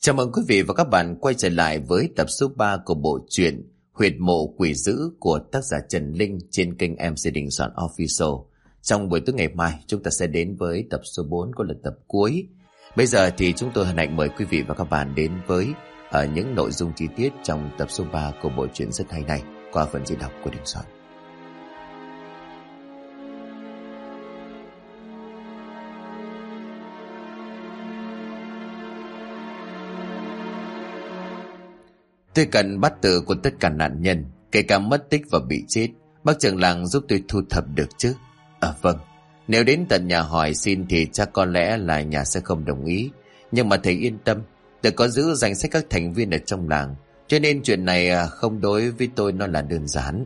Chào mừng quý vị và các bạn quay trở lại với tập số 3 của bộ truyện Huyệt mộ quỷ dữ của tác giả Trần Linh trên kênh MC Đình Soạn Official. Trong buổi tối ngày mai, chúng ta sẽ đến với tập số 4 của lần tập cuối. Bây giờ thì chúng tôi hân hạnh mời quý vị và các bạn đến với những nội dung chi tiết trong tập số 3 của bộ truyện rất hay này qua phần diễn đọc của Đình Soạn. Tôi cần bát tự của tất cả nạn nhân, kể cả mất tích và bị chết. Bác trưởng làng giúp tôi thu thập được chứ? Vâng. Nếu đến tận nhà hỏi xin thì chắc có lẽ là nhà sẽ không đồng ý. Nhưng mà thầy yên tâm, tôi có giữ danh sách các thành viên ở trong làng, cho nên chuyện này không đối với tôi nó là đơn giản.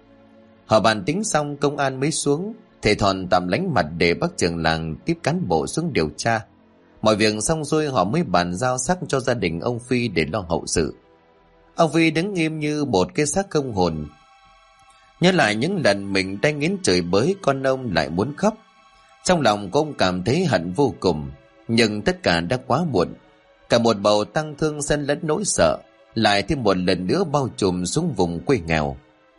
Họ bàn tính xong, công an mới xuống. Thầy Thòn tạm lánh mặt để bác trưởng làng tiếp cán bộ xuống điều tra. Mọi việc xong xuôi, họ mới bàn giao xác cho gia đình ông Phi để lo hậu sự. Ông Phi đứng im như một cái xác không hồn. Nhớ lại những lần mình đánh nghiến chửi bới con ông lại muốn khóc. Trong lòng của ông cảm thấy hận vô cùng. Nhưng tất cả đã quá muộn. Cả một bầu tăng thương xen lẫn nỗi sợ lại thêm một lần nữa bao trùm xuống vùng quê nghèo.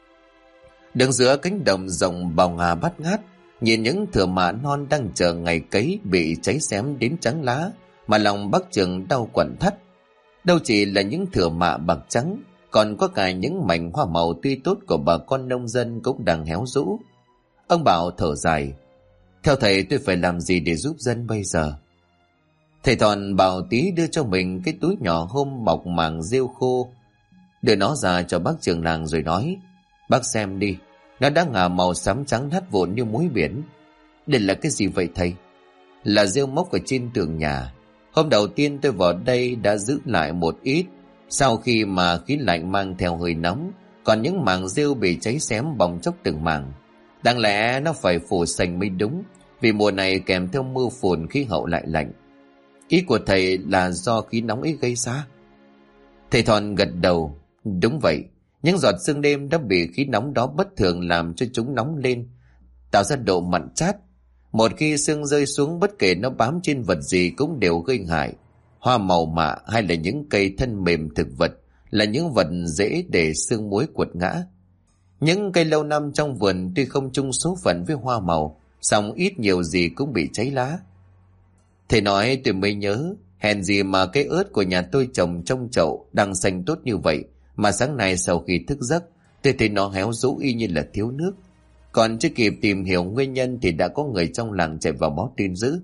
Đứng giữa cánh đồng rộng bào ngà bát ngát, nhìn những thửa mạ non đang chờ ngày cấy bị cháy xém đến trắng lá, mà lòng bác trưởng đau quặn thắt. Đâu chỉ là những thửa mạ bạc trắng, còn có cả những mảnh hoa màu tươi tốt của bà con nông dân cũng đang héo rũ. Ông Bảo thở dài: theo thầy, tôi phải làm gì để giúp dân bây giờ? Thầy Thòn bảo tí đưa cho mình cái túi nhỏ hôm mọc màng rêu khô, đưa nó ra cho bác trưởng làng rồi nói: bác xem đi, nó đã ngả màu xám trắng nát vụn như muối biển. Đây là cái gì vậy thầy? Là rêu mốc ở trên tường nhà. Hôm đầu tiên tôi vào đây đã giữ lại một ít, sau khi mà khí lạnh mang theo hơi nóng, còn những mảng rêu bị cháy xém bong chóc từng mảng. Đáng lẽ nó phải phủ xanh mới đúng, vì mùa này kèm theo mưa phùn khí hậu lại lạnh. Ý của thầy là do khí nóng ấy gây ra? Thầy Thòn gật đầu: đúng vậy, những giọt sương đêm đã bị khí nóng đó bất thường làm cho chúng nóng lên, tạo ra độ mặn chát. Một khi sương rơi xuống, bất kể nó bám trên vật gì cũng đều gây hại. Hoa màu mạ hay là những cây thân mềm thực vật là những vật dễ để sương muối quật ngã. Những cây lâu năm trong vườn tuy không chung số phận với hoa màu, song ít nhiều gì cũng bị cháy lá. Thầy nói tôi mới nhớ, hèn gì mà cây ớt của nhà tôi trồng trong chậu đang xanh tốt như vậy, mà sáng nay sau khi thức giấc tôi thấy nó héo rũ y như là thiếu nước. Còn chưa kịp tìm hiểu nguyên nhân thì đã có người trong làng chạy vào báo tin dữ.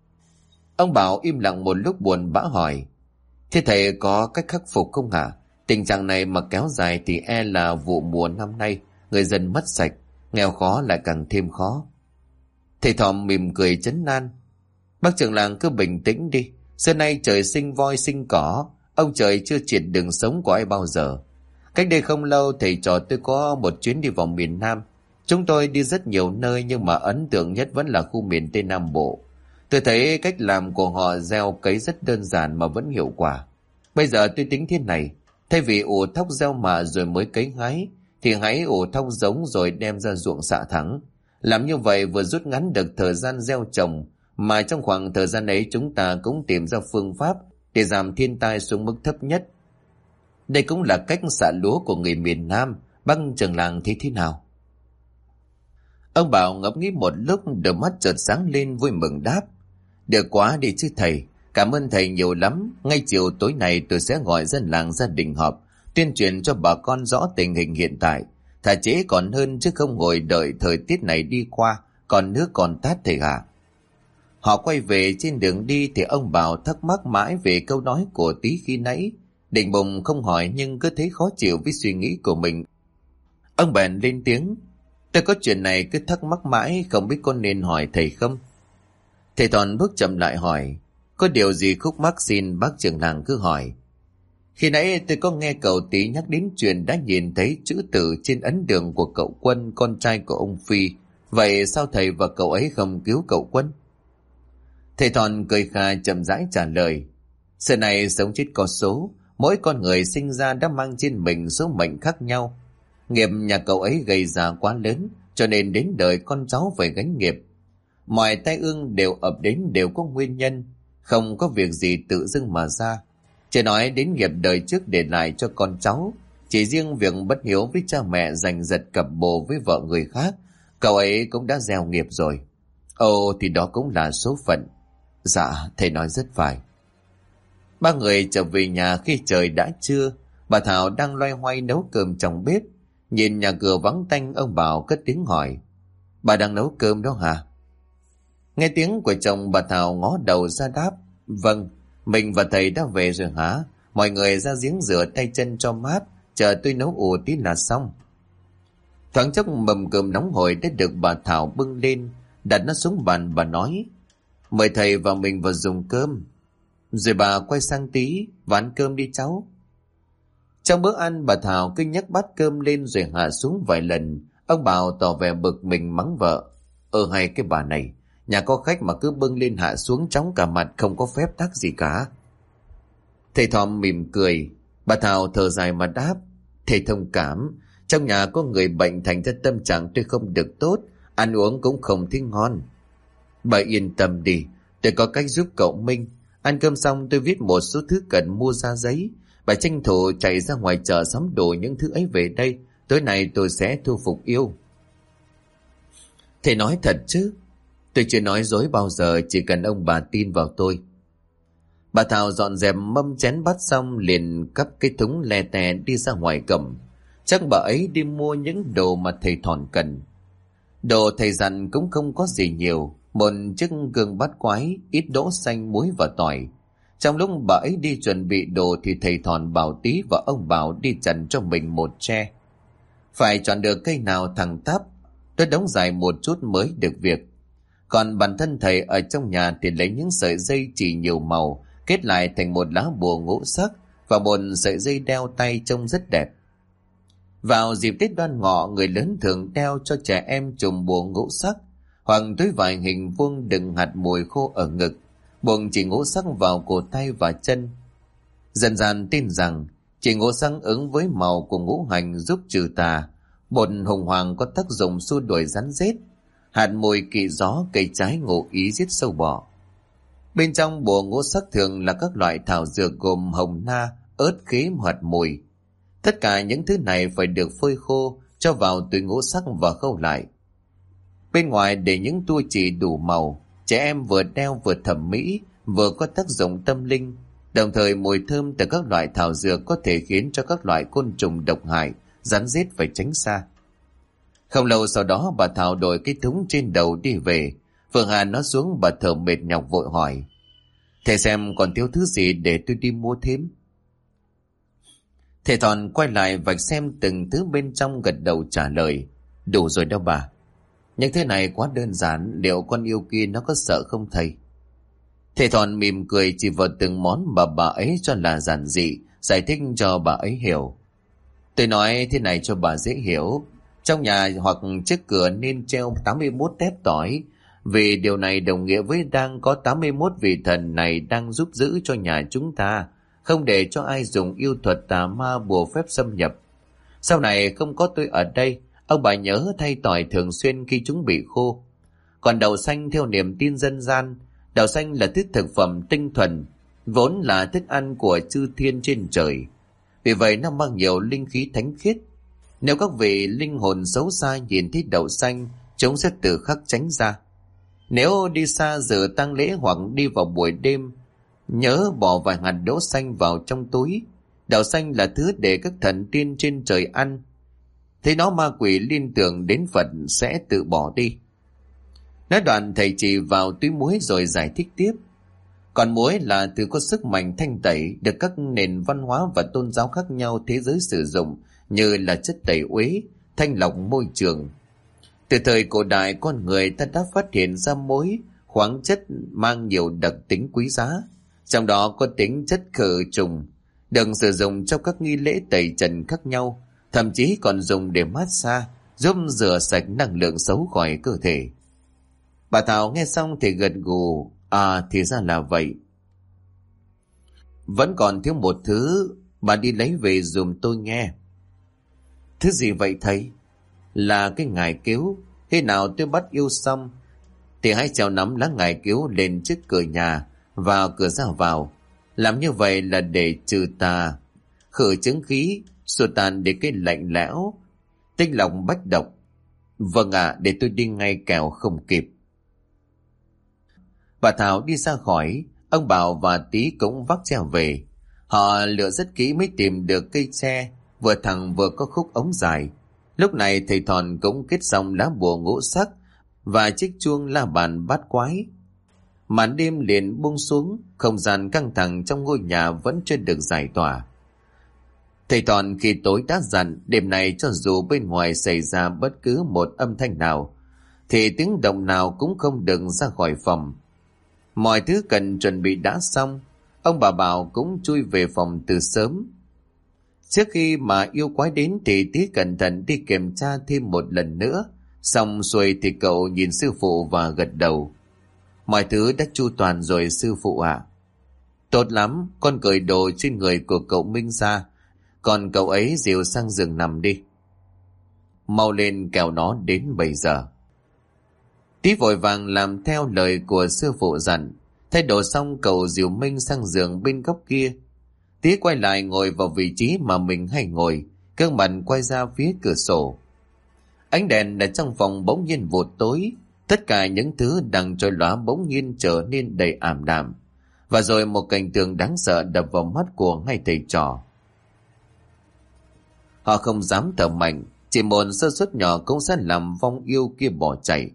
Ông Bảo im lặng một lúc buồn bã hỏi: thế thầy có cách khắc phục không hả? Tình trạng này mà kéo dài thì e là vụ mùa năm nay người dân mất sạch, nghèo khó lại càng thêm khó. Thầy Thòm mỉm cười trấn an: bác trưởng làng cứ bình tĩnh đi, xưa nay trời sinh voi sinh cỏ, ông trời chưa triệt đường sống của ai bao giờ. Cách đây không lâu thầy trò tôi có một chuyến đi vào miền Nam. Chúng tôi đi rất nhiều nơi nhưng mà ấn tượng nhất vẫn là khu miền Tây Nam Bộ. Tôi thấy cách làm của họ gieo cấy rất đơn giản mà vẫn hiệu quả. Bây giờ tôi tính thế này, thay vì ủ thóc gieo mạ rồi mới cấy hái, thì hãy ủ thóc giống rồi đem ra ruộng xạ thẳng. Làm như vậy vừa rút ngắn được thời gian gieo trồng, mà trong khoảng thời gian ấy chúng ta cũng tìm ra phương pháp để giảm thiên tai xuống mức thấp nhất. Đây cũng là cách xạ lúa của người miền Nam. Bác trưởng làng thấy thế nào? Ông Bảo ngẫm nghĩ một lúc, đôi mắt chợt sáng lên vui mừng đáp: được quá đi chứ thầy, cảm ơn thầy nhiều lắm. Ngay chiều tối nay tôi sẽ gọi dân làng gia đình họp, tuyên truyền cho bà con rõ tình hình hiện tại. Thà trễ còn hơn chứ không ngồi đợi thời tiết này đi qua còn nước còn tát thầy ạ. Họ quay về, trên đường đi thì ông Bảo thắc mắc mãi về câu nói của Tí khi nãy. Định bụng không hỏi nhưng cứ thấy khó chịu với suy nghĩ của mình. Ông bèn lên tiếng: tôi có chuyện này cứ thắc mắc mãi, không biết có nên hỏi thầy không? Thầy Thòn bước chậm lại hỏi: có điều gì khúc mắc xin bác trưởng làng cứ hỏi. Khi nãy tôi có nghe cậu Tí nhắc đến chuyện đã nhìn thấy chữ tử trên ấn đường của cậu Quân, con trai của ông Phi. Vậy sao thầy và cậu ấy không cứu cậu Quân? Thầy Thòn cười khà chậm rãi trả lời: xưa này sống chết có số, mỗi con người sinh ra đã mang trên mình số mệnh khác nhau. Nghiệp nhà cậu ấy gây ra quá lớn, cho nên đến đời con cháu phải gánh nghiệp. Mọi tai ương đều ập đến đều có nguyên nhân, không có việc gì tự dưng mà ra. Chưa nói đến nghiệp đời trước để lại cho con cháu. Chỉ riêng việc bất hiếu với cha mẹ, giành giật cặp bồ với vợ người khác, cậu ấy cũng đã gieo nghiệp rồi. Ồ, thì đó cũng là số phận. Dạ, thầy nói rất phải. Ba người trở về nhà khi trời đã trưa. Bà Thảo đang loay hoay nấu cơm trong bếp. Nhìn nhà cửa vắng tanh, ông Bảo cất tiếng hỏi: Bà đang nấu cơm đó hả? Nghe tiếng của chồng, bà Thảo ngó đầu ra đáp: Vâng, mình và thầy đã về rồi hả? Mọi người ra giếng rửa tay chân cho mát, chờ tôi nấu ủ tí là xong. Thoáng chốc mâm cơm nóng hổi đã được bà Thảo bưng lên, đặt nó xuống bàn. Bà nói: Mời thầy và mình vào dùng cơm. Rồi bà quay sang Tí: Và ăn cơm đi cháu. Trong bữa ăn, bà Thảo cứ nhấc bát cơm lên rồi hạ xuống vài lần. Ông Bảo tỏ vẻ bực mình mắng vợ: Hay cái bà này, nhà có khách mà cứ bưng lên hạ xuống chóng cả mặt, không có phép tắc gì cả. Thầy Thòm mỉm cười. Bà Thảo thở dài mà đáp: Thầy thông cảm, trong nhà có người bệnh thành ra tâm trạng tôi không được tốt, ăn uống cũng không thấy ngon. Bà yên tâm đi, tôi có cách giúp cậu Minh. Ăn cơm xong tôi viết một số thứ cần mua ra giấy. Bà tranh thủ chạy ra ngoài chợ sắm đồ những thứ ấy về đây. Tối nay tôi sẽ thu phục yêu. Thầy nói thật chứ? Tôi chưa nói dối bao giờ, chỉ cần ông bà tin vào tôi. Bà Thảo dọn dẹp mâm chén bát xong liền cắp cái thúng le tè đi ra ngoài cầm. Chắc bà ấy đi mua những đồ mà thầy Thòn cần. Đồ thầy dặn cũng không có gì nhiều: một chiếc gương bát quái, ít đỗ xanh, muối và tỏi. Trong lúc bà ấy đi chuẩn bị đồ thì thầy Thòn bảo Tí và ông Bảo đi chặt cho mình một tre. Phải chọn được cây nào thẳng tắp, tôi đóng dài một chút mới được việc. Còn bản thân thầy ở trong nhà thì lấy những sợi dây chỉ nhiều màu kết lại thành một lá bùa ngũ sắc và một sợi dây đeo tay trông rất đẹp. Vào dịp Tết Đoan Ngọ, người lớn thường đeo cho trẻ em chùm bùa ngũ sắc hoặc túi vải hình vuông đựng hạt mùi khô ở ngực, buộc chỉ ngũ sắc vào cổ tay và chân. Dần dần tin rằng chỉ ngũ sắc ứng với màu của ngũ hành giúp trừ tà, bột hồng hoàng có tác dụng xua đuổi rắn rết, hạt mùi kỵ gió, cây trái ngụ ý giết sâu bọ. Bên trong bùa ngũ sắc thường là các loại thảo dược gồm hồng na, ớt, khế, hạt mùi. Tất cả những thứ này phải được phơi khô, cho vào túi ngũ sắc và khâu lại. Bên ngoài để những tua chỉ đủ màu, trẻ em vừa đeo vừa thẩm mỹ, vừa có tác dụng tâm linh. Đồng thời mùi thơm từ các loại thảo dược có thể khiến cho các loại côn trùng độc hại, rắn rết phải tránh xa. Không lâu sau đó, bà Thảo đội cái thúng trên đầu đi về. Phượng Hà nó xuống, bà thở mệt nhọc vội hỏi: Thầy xem còn thiếu thứ gì để tôi đi mua thêm? Thầy Thòn quay lại vạch xem từng thứ bên trong, gật đầu trả lời: Đủ rồi đâu bà. Những thứ này quá đơn giản, liệu con yêu kia nó có sợ không thầy? Thầy Thòn mỉm cười chỉ vào từng món mà bà ấy cho là giản dị, giải thích cho bà ấy hiểu. Tôi nói thế này cho bà dễ hiểu. Trong nhà hoặc trước cửa nên treo 81 tép tỏi, vì điều này đồng nghĩa với đang có 81 vị thần này đang giúp giữ cho nhà chúng ta, không để cho ai dùng yêu thuật tà ma bùa phép xâm nhập. Sau này không có tôi ở đây, ông bà nhớ thay tỏi thường xuyên khi chúng bị khô. Còn đậu xanh theo niềm tin dân gian, đậu xanh là thức thực phẩm tinh thuần, vốn là thức ăn của chư thiên trên trời. Vì vậy nó mang nhiều linh khí thánh khiết. Nếu các vị linh hồn xấu xa nhìn thấy đậu xanh, chúng sẽ tự khắc tránh ra. Nếu đi xa dự tang lễ hoặc đi vào buổi đêm, nhớ bỏ vài hạt đỗ xanh vào trong túi. Đậu xanh là thứ để các thần tiên trên trời ăn. Thế nó ma quỷ liên tưởng đến Phật sẽ tự bỏ đi. Nói đoạn thầy chỉ vào túi muối rồi giải thích tiếp. Còn muối là thứ có sức mạnh thanh tẩy, được các nền văn hóa và tôn giáo khác nhau thế giới sử dụng như là chất tẩy uế, thanh lọc môi trường. Từ thời cổ đại, con người ta đã phát hiện ra muối, khoáng chất mang nhiều đặc tính quý giá, trong đó có tính chất khử trùng, được sử dụng trong các nghi lễ tẩy trần khác nhau, thậm chí còn dùng để massage, giúp rửa sạch năng lượng xấu khỏi cơ thể. Bà Thảo nghe xong thì gật gù: thì ra là vậy. Vẫn còn thiếu một thứ, bà đi lấy về giùm tôi nghe. Thứ gì vậy thầy? Là cái ngải cứu. Khi nào tôi bắt yêu xong thì hãy treo nắm lá ngải cứu lên trước cửa nhà và cửa ra vào. Làm như vậy là để trừ tà, khử chứng khí, xua tan để cái lạnh lẽo, tinh lọc bách độc. Vâng ạ, để tôi đi ngay kẻo không kịp. Bà Thảo đi ra khỏi, ông Bảo và Tí cũng vác tre về. Họ lựa rất kỹ mới tìm được cây tre, vừa thẳng vừa có khúc ống dài. Lúc này thầy Thòn cũng kết xong lá bùa ngũ sắc và chiếc chuông la bàn bát quái. Màn đêm liền buông xuống, không gian căng thẳng trong ngôi nhà vẫn chưa được giải tỏa. Thầy Thòn khi tối đã dặn đêm này cho dù bên ngoài xảy ra bất cứ một âm thanh nào, thì tiếng động nào cũng không được ra khỏi phòng. Mọi thứ cần chuẩn bị đã xong, ông bà Bảo cũng chui về phòng từ sớm. Trước khi mà yêu quái đến thì Tí cẩn thận đi kiểm tra thêm một lần nữa. Xong xuôi thì cậu nhìn sư phụ và gật đầu. Mọi thứ đã chu toàn rồi sư phụ ạ. Tốt lắm, con cởi đồ trên người của cậu Minh ra, còn cậu ấy dìu sang giường nằm đi. Mau lên kẻo nó đến 7 giờ. Tí vội vàng làm theo lời của sư phụ dặn. Thay đồ xong cậu dìu Minh sang giường bên góc kia. Tí quay lại ngồi vào vị trí mà mình hay ngồi, gương mặt quay ra phía cửa sổ. Ánh đèn ở trong phòng bỗng nhiên vụt tối, tất cả những thứ đang trôi lóa bỗng nhiên trở nên đầy ảm đạm. Và rồi một cảnh tượng đáng sợ đập vào mắt của hai thầy trò. Họ không dám thở mạnh, chỉ một sơ suất nhỏ cũng sẽ làm vong yêu kia bỏ chạy.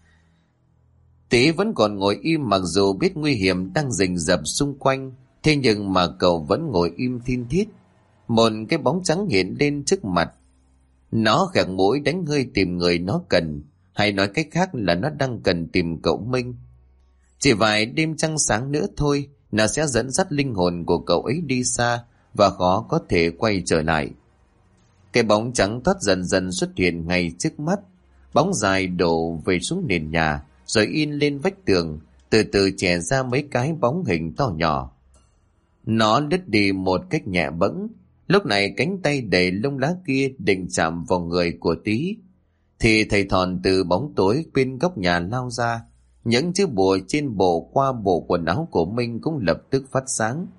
Tí vẫn còn ngồi im mặc dù biết nguy hiểm đang rình rập xung quanh, thế nhưng mà cậu vẫn ngồi im thin thít. Một cái bóng trắng hiện lên trước mặt. Nó khạc mũi đánh hơi tìm người nó cần, hay nói cách khác là nó đang cần tìm cậu Minh. Chỉ vài đêm trăng sáng nữa thôi, nó sẽ dẫn dắt linh hồn của cậu ấy đi xa và khó có thể quay trở lại. Cái bóng trắng thoát dần dần xuất hiện ngay trước mắt. Bóng dài đổ về xuống nền nhà, rồi in lên vách tường, từ từ chẻ ra mấy cái bóng hình to nhỏ. Nó lướt đi một cách nhẹ bẫng. Lúc này cánh tay đầy lông lá kia định chạm vào người của Tí, thì thầy Thòn từ bóng tối bên góc nhà lao ra. Những chữ bùa trên bộ qua bộ quần áo của Minh cũng lập tức phát sáng.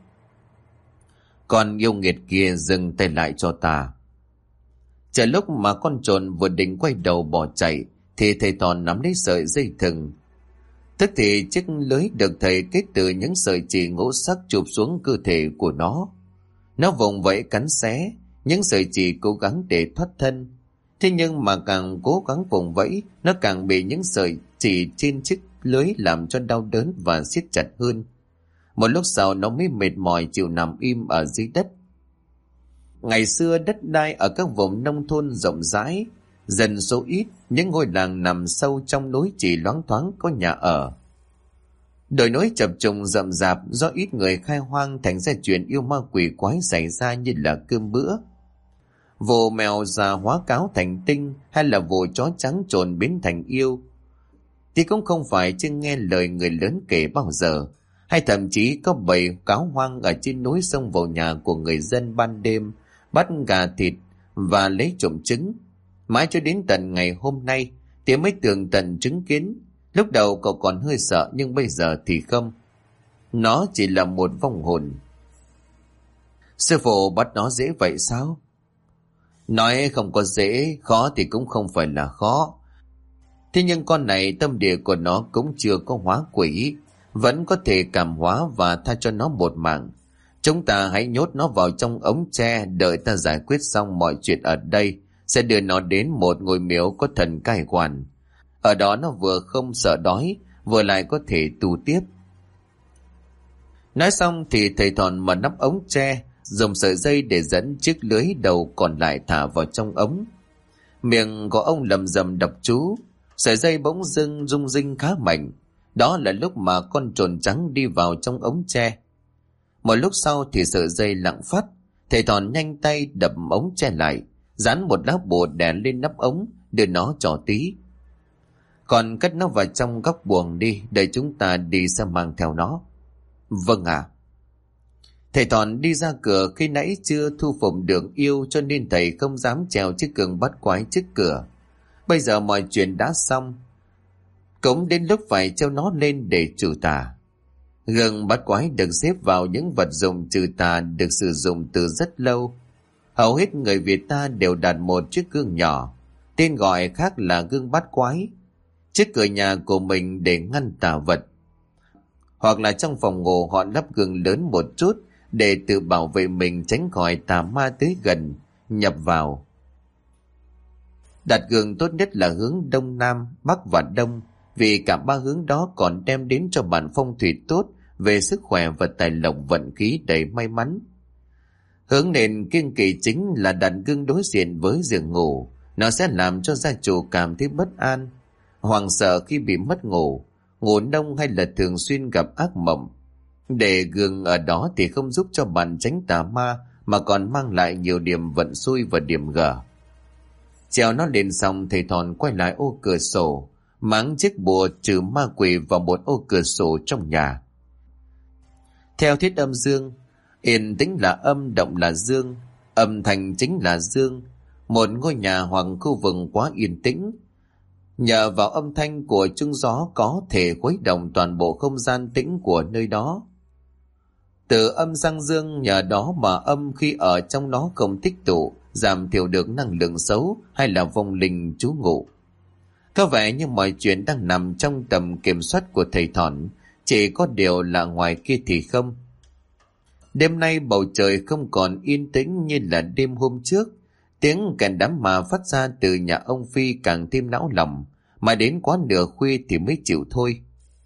Còn yêu nghiệt kia dừng tay lại cho ta. Chờ lúc mà con trồn vừa định quay đầu bỏ chạy, thì thầy Thòn nắm lấy sợi dây thừng. Tức thì chiếc lưới được thầy kết từ những sợi chỉ ngũ sắc chụp xuống cơ thể của nó. Nó vùng vẫy cắn xé, những sợi chỉ cố gắng để thoát thân. Thế nhưng mà càng cố gắng vùng vẫy, nó càng bị những sợi chỉ trên chiếc lưới làm cho đau đớn và siết chặt hơn. Một lúc sau nó mới mệt mỏi chịu nằm im ở dưới đất. Ngày xưa đất đai ở các vùng nông thôn rộng rãi, dân số ít, những ngôi làng nằm sâu trong núi chỉ loáng thoáng có nhà ở. Đồi núi chập trùng rậm rạp do ít người khai hoang thành ra chuyện yêu ma quỷ quái xảy ra như là cơm bữa. Vụ mèo già hóa cáo thành tinh hay là vụ chó trắng trồn biến thành yêu thì cũng không phải chưa nghe lời người lớn kể bao giờ, hay thậm chí có bầy cáo hoang ở trên núi xông vào nhà của người dân ban đêm, bắt gà thịt và lấy trộm trứng. Mãi cho đến tận ngày hôm nay thì mới tường tận chứng kiến. Lúc đầu cậu còn hơi sợ nhưng bây giờ thì không. Nó chỉ là một vong hồn. Sư phụ bắt nó dễ vậy sao? Nói không có dễ, khó thì cũng không phải là khó. Thế nhưng con này tâm địa của nó cũng chưa có hóa quỷ, vẫn có thể cảm hóa và tha cho nó một mạng. Chúng ta hãy nhốt nó vào trong ống tre, đợi ta giải quyết xong mọi chuyện ở đây, sẽ đưa nó đến một ngôi miếu có thần cai quản. Ở đó nó vừa không sợ đói, vừa lại có thể tu tiếp. Nói xong thì thầy Thòn mở nắp ống tre, dùng sợi dây để dẫn chiếc lưới đầu còn lại thả vào trong ống. Miệng của ông lầm rầm đọc chú, sợi dây bỗng dưng rung rinh khá mạnh. Đó là lúc mà con trồn trắng đi vào trong ống tre. Một lúc sau thì sợi dây lặng phát, thầy Thòn nhanh tay đập ống tre lại, dán một lá bùa đè lên nắp ống, đưa nó cho Tí. Còn cất nó vào trong góc buồng đi, để chúng ta đi sẽ mang theo nó. Vâng ạ. Thầy Thòn đi ra cửa, khi nãy chưa thu phục được yêu cho nên thầy không dám trèo chiếc giường bắt quái trước cửa. Bây giờ mọi chuyện đã xong, cũng đến lúc phải treo nó lên để trừ tà. Gương bắt quái được xếp vào những vật dụng trừ tà được sử dụng từ rất lâu. Hầu hết người Việt ta đều đặt một chiếc gương nhỏ, tên gọi khác là gương bắt quái, trước cửa nhà của mình để ngăn tà vật. Hoặc là trong phòng ngủ họ lắp gương lớn một chút để tự bảo vệ mình tránh khỏi tà ma tới gần, nhập vào. Đặt gương tốt nhất là hướng đông nam, bắc và đông, vì cả ba hướng đó còn đem đến cho bạn phong thủy tốt về sức khỏe và tài lộc vận khí đầy may mắn. Hướng nền kiêng kỵ chính là đặt gương đối diện với giường ngủ. Nó sẽ làm cho gia chủ cảm thấy bất an, hoảng sợ khi bị mất ngủ, ngủ nông hay là thường xuyên gặp ác mộng. Để gương ở đó thì không giúp cho bạn tránh tà ma, mà còn mang lại nhiều điểm vận xui và điểm gở. Treo nó lên xong, thầy Thòn quay lại ô cửa sổ, máng chiếc bùa trừ ma quỷ vào một ô cửa sổ trong nhà. Theo thuyết âm dương, yên tĩnh là âm, động là dương, âm thanh chính là dương. Một ngôi nhà hoặc khu vực quá yên tĩnh, nhờ vào âm thanh của chuông gió có thể khuấy động toàn bộ không gian tĩnh của nơi đó. Từ âm sang dương, nhờ đó mà âm khi ở trong đó không tích tụ, giảm thiểu được năng lượng xấu hay là vong linh trú ngụ. Có vẻ như mọi chuyện đang nằm trong tầm kiểm soát của thầy Thòn, chỉ có điều là ngoài kia thì không. Đêm nay bầu trời không còn yên tĩnh như là đêm hôm trước. Tiếng kèn đám ma phát ra từ nhà ông Phi càng thêm não lòng, mà đến quá nửa khuya thì mới chịu thôi.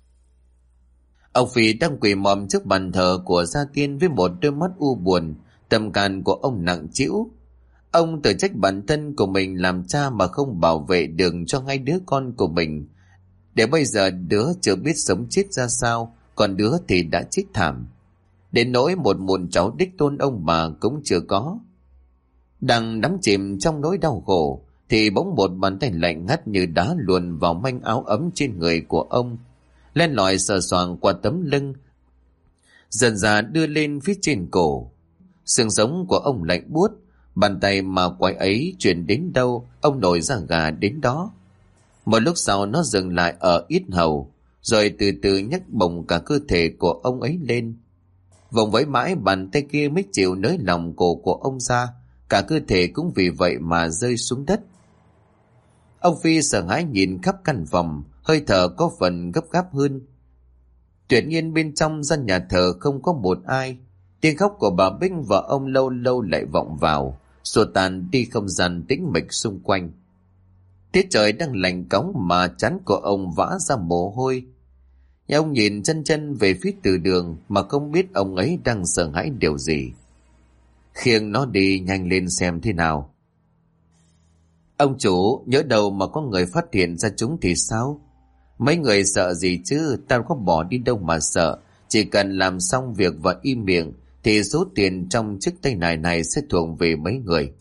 Ông Phi đang quỳ mọm trước bàn thờ của gia tiên với một đôi mắt u buồn, tâm can của ông nặng trĩu. Ông tự trách bản thân của mình làm cha mà không bảo vệ được cho ngay đứa con của mình, để bây giờ đứa chưa biết sống chết ra sao, còn đứa thì đã chết thảm. Đến nỗi một muộn cháu đích tôn ông bà cũng chưa có. Đang đắm chìm trong nỗi đau khổ thì bỗng một bàn tay lạnh ngắt như đá luồn vào manh áo ấm trên người của ông, len lỏi sờ soạng qua tấm lưng, dần dà đưa lên phía trên cổ. Xương sống của ông lạnh buốt, bàn tay mà quái ấy chuyển đến đâu ông nổi da gà đến đó. Một lúc sau nó dừng lại ở yết hầu, rồi từ từ nhấc bổng cả cơ thể của ông ấy lên. Vòng vẫy mãi bàn tay kia mới chịu nới lòng cổ của ông ra, cả cơ thể cũng vì vậy mà rơi xuống đất. Ông Phi sợ hãi nhìn khắp căn phòng, hơi thở có phần gấp gáp hơn. Tuyệt nhiên bên trong gian nhà thờ không có một ai. Tiếng khóc của bà Bích và ông lâu lâu lại vọng vào, xua tan đi không gian tĩnh mịch xung quanh. Tiết trời đang lạnh cóng mà trán của ông vã ra mồ hôi. Ông nhìn chân chân về phía từ đường mà không biết ông ấy đang sợ hãi điều gì. Khiêng nó đi nhanh lên xem thế nào. Ông chủ, nhỡ đầu mà có người phát hiện ra chúng thì sao? Mấy người sợ gì chứ, tao có bỏ đi đâu mà sợ. Chỉ cần làm xong việc và im miệng thì số tiền trong chiếc tay này sẽ thuộc về mấy người.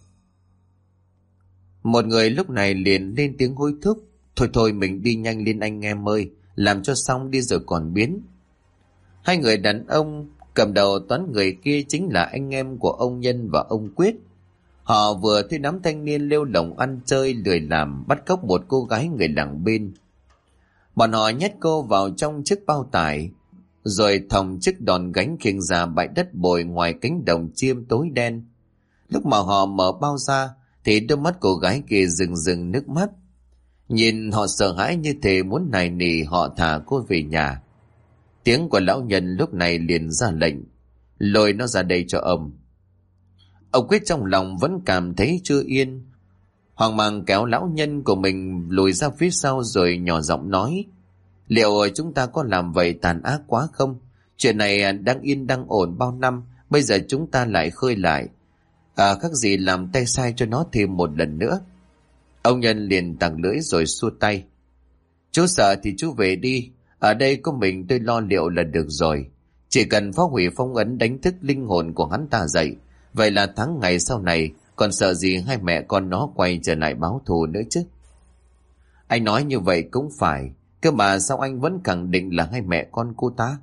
Một người lúc này liền lên tiếng hối thúc. Thôi mình đi nhanh lên anh em ơi, làm cho xong đi rồi còn biến. Hai người đàn ông cầm đầu toán người kia chính là anh em của ông Nhân và ông Quyết. Họ vừa thuê đám thanh niên lêu lổng ăn chơi lười làm, bắt cóc một cô gái người làng bên. Bọn họ nhét cô vào trong chiếc bao tải, rồi thòng chiếc đòn gánh khiêng ra bãi đất bồi ngoài cánh đồng chiêm tối đen. Lúc mà họ mở bao ra thì đôi mắt cô gái kia rừng rừng nước mắt. Nhìn họ sợ hãi như thể muốn nài nỉ họ thả cô về nhà. Tiếng của lão nhân lúc này liền ra lệnh, lôi nó ra đây cho ông. Ông Quyết trong lòng vẫn cảm thấy chưa yên, hoang mang kéo lão nhân của mình lùi ra phía sau rồi nhỏ giọng nói: liệu chúng ta có làm vậy tàn ác quá không? Chuyện này đang yên đang ổn bao năm, bây giờ chúng ta lại khơi lại, khác gì làm tay sai cho nó thêm một lần nữa. Ông Nhân liền tàng lưỡi rồi xua tay: chú sợ thì chú về đi, ở đây có mình tôi lo liệu là được rồi. Chỉ cần phá hủy phong ấn đánh thức linh hồn của hắn ta dậy, vậy là tháng ngày sau này còn sợ gì hai mẹ con nó quay trở lại báo thù nữa chứ. Anh nói như vậy cũng phải, cơ mà sao anh vẫn khẳng định là hai mẹ con cô ta?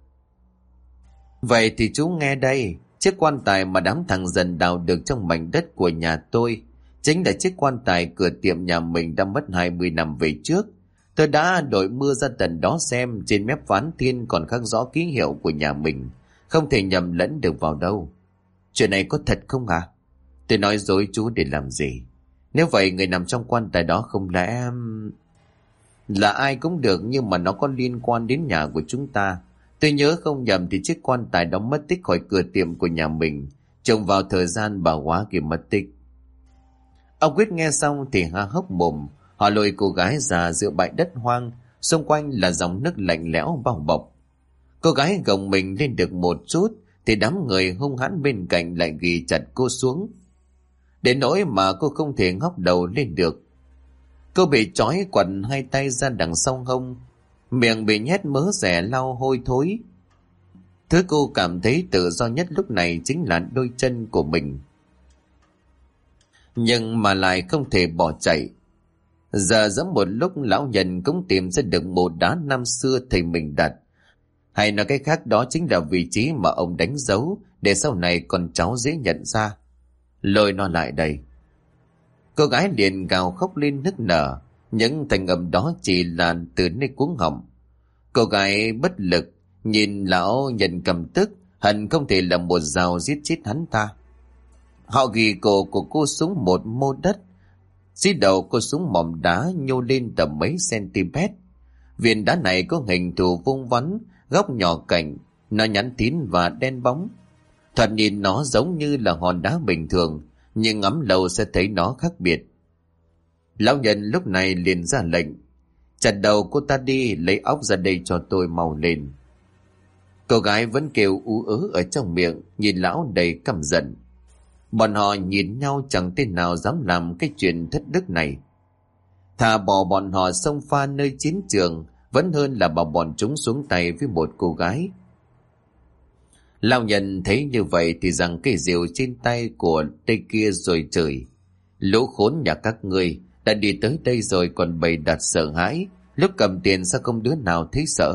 Vậy thì chú nghe đây, chiếc quan tài mà đám thằng dần đào được trong mảnh đất của nhà tôi chính là chiếc quan tài cửa tiệm nhà mình đã mất 20 năm về trước. Tôi đã đội mưa ra tận đó xem, trên mép ván thiên còn khắc rõ ký hiệu của nhà mình, không thể nhầm lẫn được vào đâu. Chuyện này có thật không hả? Tôi nói dối chú để làm gì? Nếu vậy người nằm trong quan tài đó không lẽ... Là ai cũng được, nhưng mà nó có liên quan đến nhà của chúng ta. Tôi nhớ không nhầm thì chiếc quan tài đó mất tích khỏi cửa tiệm của nhà mình, trùng vào thời gian bà Hóa kia mất tích. Ông Quyết nghe xong thì há hốc mồm. Họ lôi cô gái ra giữa bãi đất hoang, xung quanh là dòng nước lạnh lẽo bao bọc. Cô gái gồng mình lên được một chút thì đám người hung hãn bên cạnh lại ghì chặt cô xuống, đến nỗi mà cô không thể ngóc đầu lên được. Cô bị trói quằn hai tay ra đằng sau hông, miệng bị nhét mớ rẻ lau hôi thối. Thứ cô cảm thấy tự do nhất lúc này chính là đôi chân của mình, nhưng mà lại không thể bỏ chạy. Giờ giẫm một lúc, lão nhân cũng tìm ra được một đá năm xưa thầy mình đặt, hay nói cách khác đó chính là vị trí mà ông đánh dấu để sau này con cháu dễ nhận ra. Lôi nó lại đây. Cô gái liền gào khóc lên nức nở, những thanh âm đó chỉ là từ nơi cuống họng. Cô gái bất lực nhìn lão nhân cầm tức, hận không thể là một dao giết chết hắn ta. Họ ghi cổ của cô xuống một mô đất, dưới đầu cô xuống mỏm đá nhô lên tầm mấy cm. Viên đá này có hình thù vuông vắn, góc nhỏ cạnh, nó nhẵn tín và đen bóng. Thoạt nhìn nó giống như là hòn đá bình thường, nhưng ngắm lâu sẽ thấy nó khác biệt. Lão nhân lúc này liền ra lệnh: chặt đầu cô ta đi, lấy óc ra đây cho tôi mau lên. Cô gái vẫn kêu ú ớ ở trong miệng, nhìn lão đầy căm giận. Bọn họ nhìn nhau chẳng tên nào dám làm cái chuyện thất đức này. Thà bỏ bọn họ xông pha nơi chiến trường vẫn hơn là bảo bọn chúng xuống tay với một cô gái. Lão nhân thấy như vậy thì giằng cây rìu trên tay của tay kia rồi chửi: lũ khốn nhà các ngươi đã đi tới đây rồi còn bày đặt sợ hãi, lúc cầm tiền sao không đứa nào thấy sợ.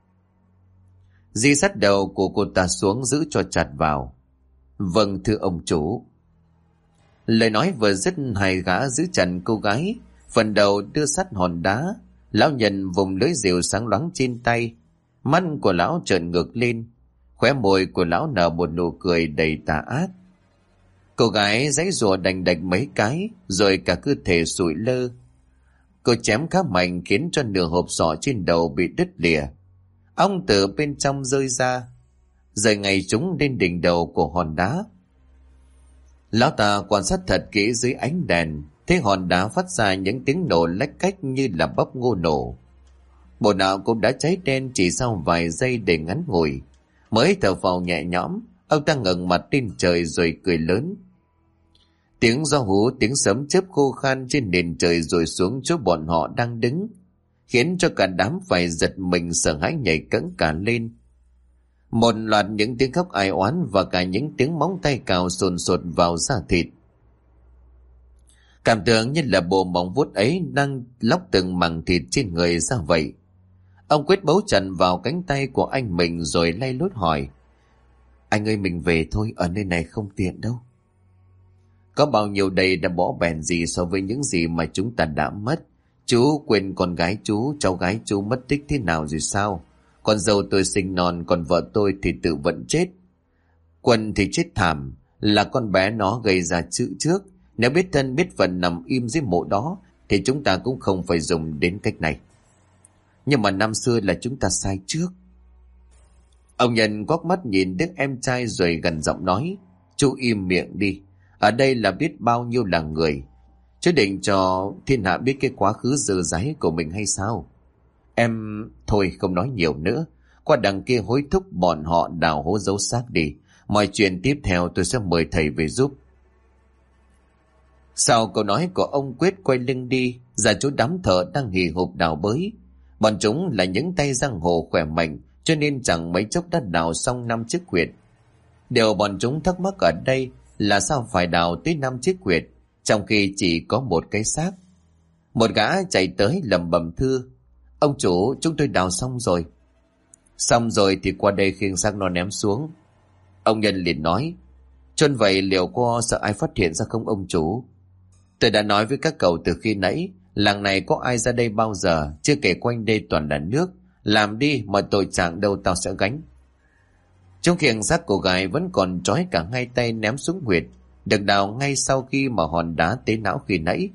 Di sát đầu của cô ta xuống, giữ cho chặt vào. Vâng thưa ông chủ. Lời nói vừa dứt, hai gã giữ chặt cô gái, phần đầu đưa sát hòn đá. Lão nhân vùng lưỡi rìu sáng loáng trên tay, mắt của lão trợn ngược lên, khóe môi của lão nở một nụ cười đầy tà ác. Cô gái giãy giụa đành đạch mấy cái, rồi cả cơ thể sụi lơ. Cô chém khá mạnh khiến cho nửa hộp sọ trên đầu bị đứt lìa, ong từ bên trong rơi ra, rơi ngay trúng lên đỉnh đầu của hòn đá. Lão ta quan sát thật kỹ dưới ánh đèn, thấy hòn đá phát ra những tiếng nổ lách cách như là bắp ngô nổ. Bộ não cũng đã cháy đen chỉ sau vài giây để ngắn ngủi. Mới thở phào nhẹ nhõm, ông ta ngẩng mặt lên trời rồi cười lớn. Tiếng gió hú, tiếng sấm chớp khô khan trên nền trời rồi xuống chỗ bọn họ đang đứng, khiến cho cả đám phải giật mình sợ hãi nhảy cẫng cả lên. Một loạt những tiếng khóc ai oán và cả những tiếng móng tay cào sồn sột vào da thịt. Cảm tưởng như là bộ móng vuốt ấy đang lóc từng mảng thịt trên người ra vậy. Ông Quyết bấu chặt vào cánh tay của anh mình rồi lay lút hỏi: anh ơi, mình về thôi, ở nơi này không tiện đâu. Có bao nhiêu đây đã bỏ bèn gì so với những gì mà chúng ta đã mất. Chú quên con gái chú, cháu gái chú mất tích thế nào rồi sao? Con dâu tôi sinh non, còn vợ tôi thì tự vẫn chết. Quân thì chết thảm, là con bé nó gây ra chữ trước. Nếu biết thân biết phận nằm im dưới mộ đó thì chúng ta cũng không phải dùng đến cách này. Nhưng mà năm xưa là chúng ta sai trước. Ông Nhân quắc mắt nhìn đứa em trai rồi gần giọng nói: chú im miệng đi. Ở đây là biết bao nhiêu là người. Chú định cho thiên hạ biết cái quá khứ dơ dáy của mình hay sao? Em... thôi không nói nhiều nữa. Qua đằng kia hối thúc bọn họ đào hố giấu xác đi. Mọi chuyện tiếp theo tôi sẽ mời thầy về giúp. Sau câu nói của ông Quyết quay lưng đi, ra chỗ đám thợ đang hì hục đào bới. Bọn chúng là những tay giang hồ khỏe mạnh, cho nên chẳng mấy chốc đã đào xong 5 chiếc huyệt. Điều bọn chúng thắc mắc ở đây là sao phải đào tới 5 chiếc huyệt, trong khi chỉ có một cái xác. Một gã chạy tới lẩm bẩm thưa: ông chủ, chúng tôi đào xong rồi. Xong rồi thì qua đây khiêng xác nó ném xuống. Ông Nhân liền nói: chôn vậy liệu có sợ ai phát hiện ra không ông chủ? Tôi đã nói với các cậu từ khi nãy làng này có ai ra đây bao giờ, chưa kể quanh đây toàn là nước. Làm đi, mà tội trạng đâu tao sẽ gánh. Chúng khiêng xác cô gái vẫn còn trói cả hai tay ném xuống huyệt, được đào ngay sau khi mà hòn đá tế não khi nãy.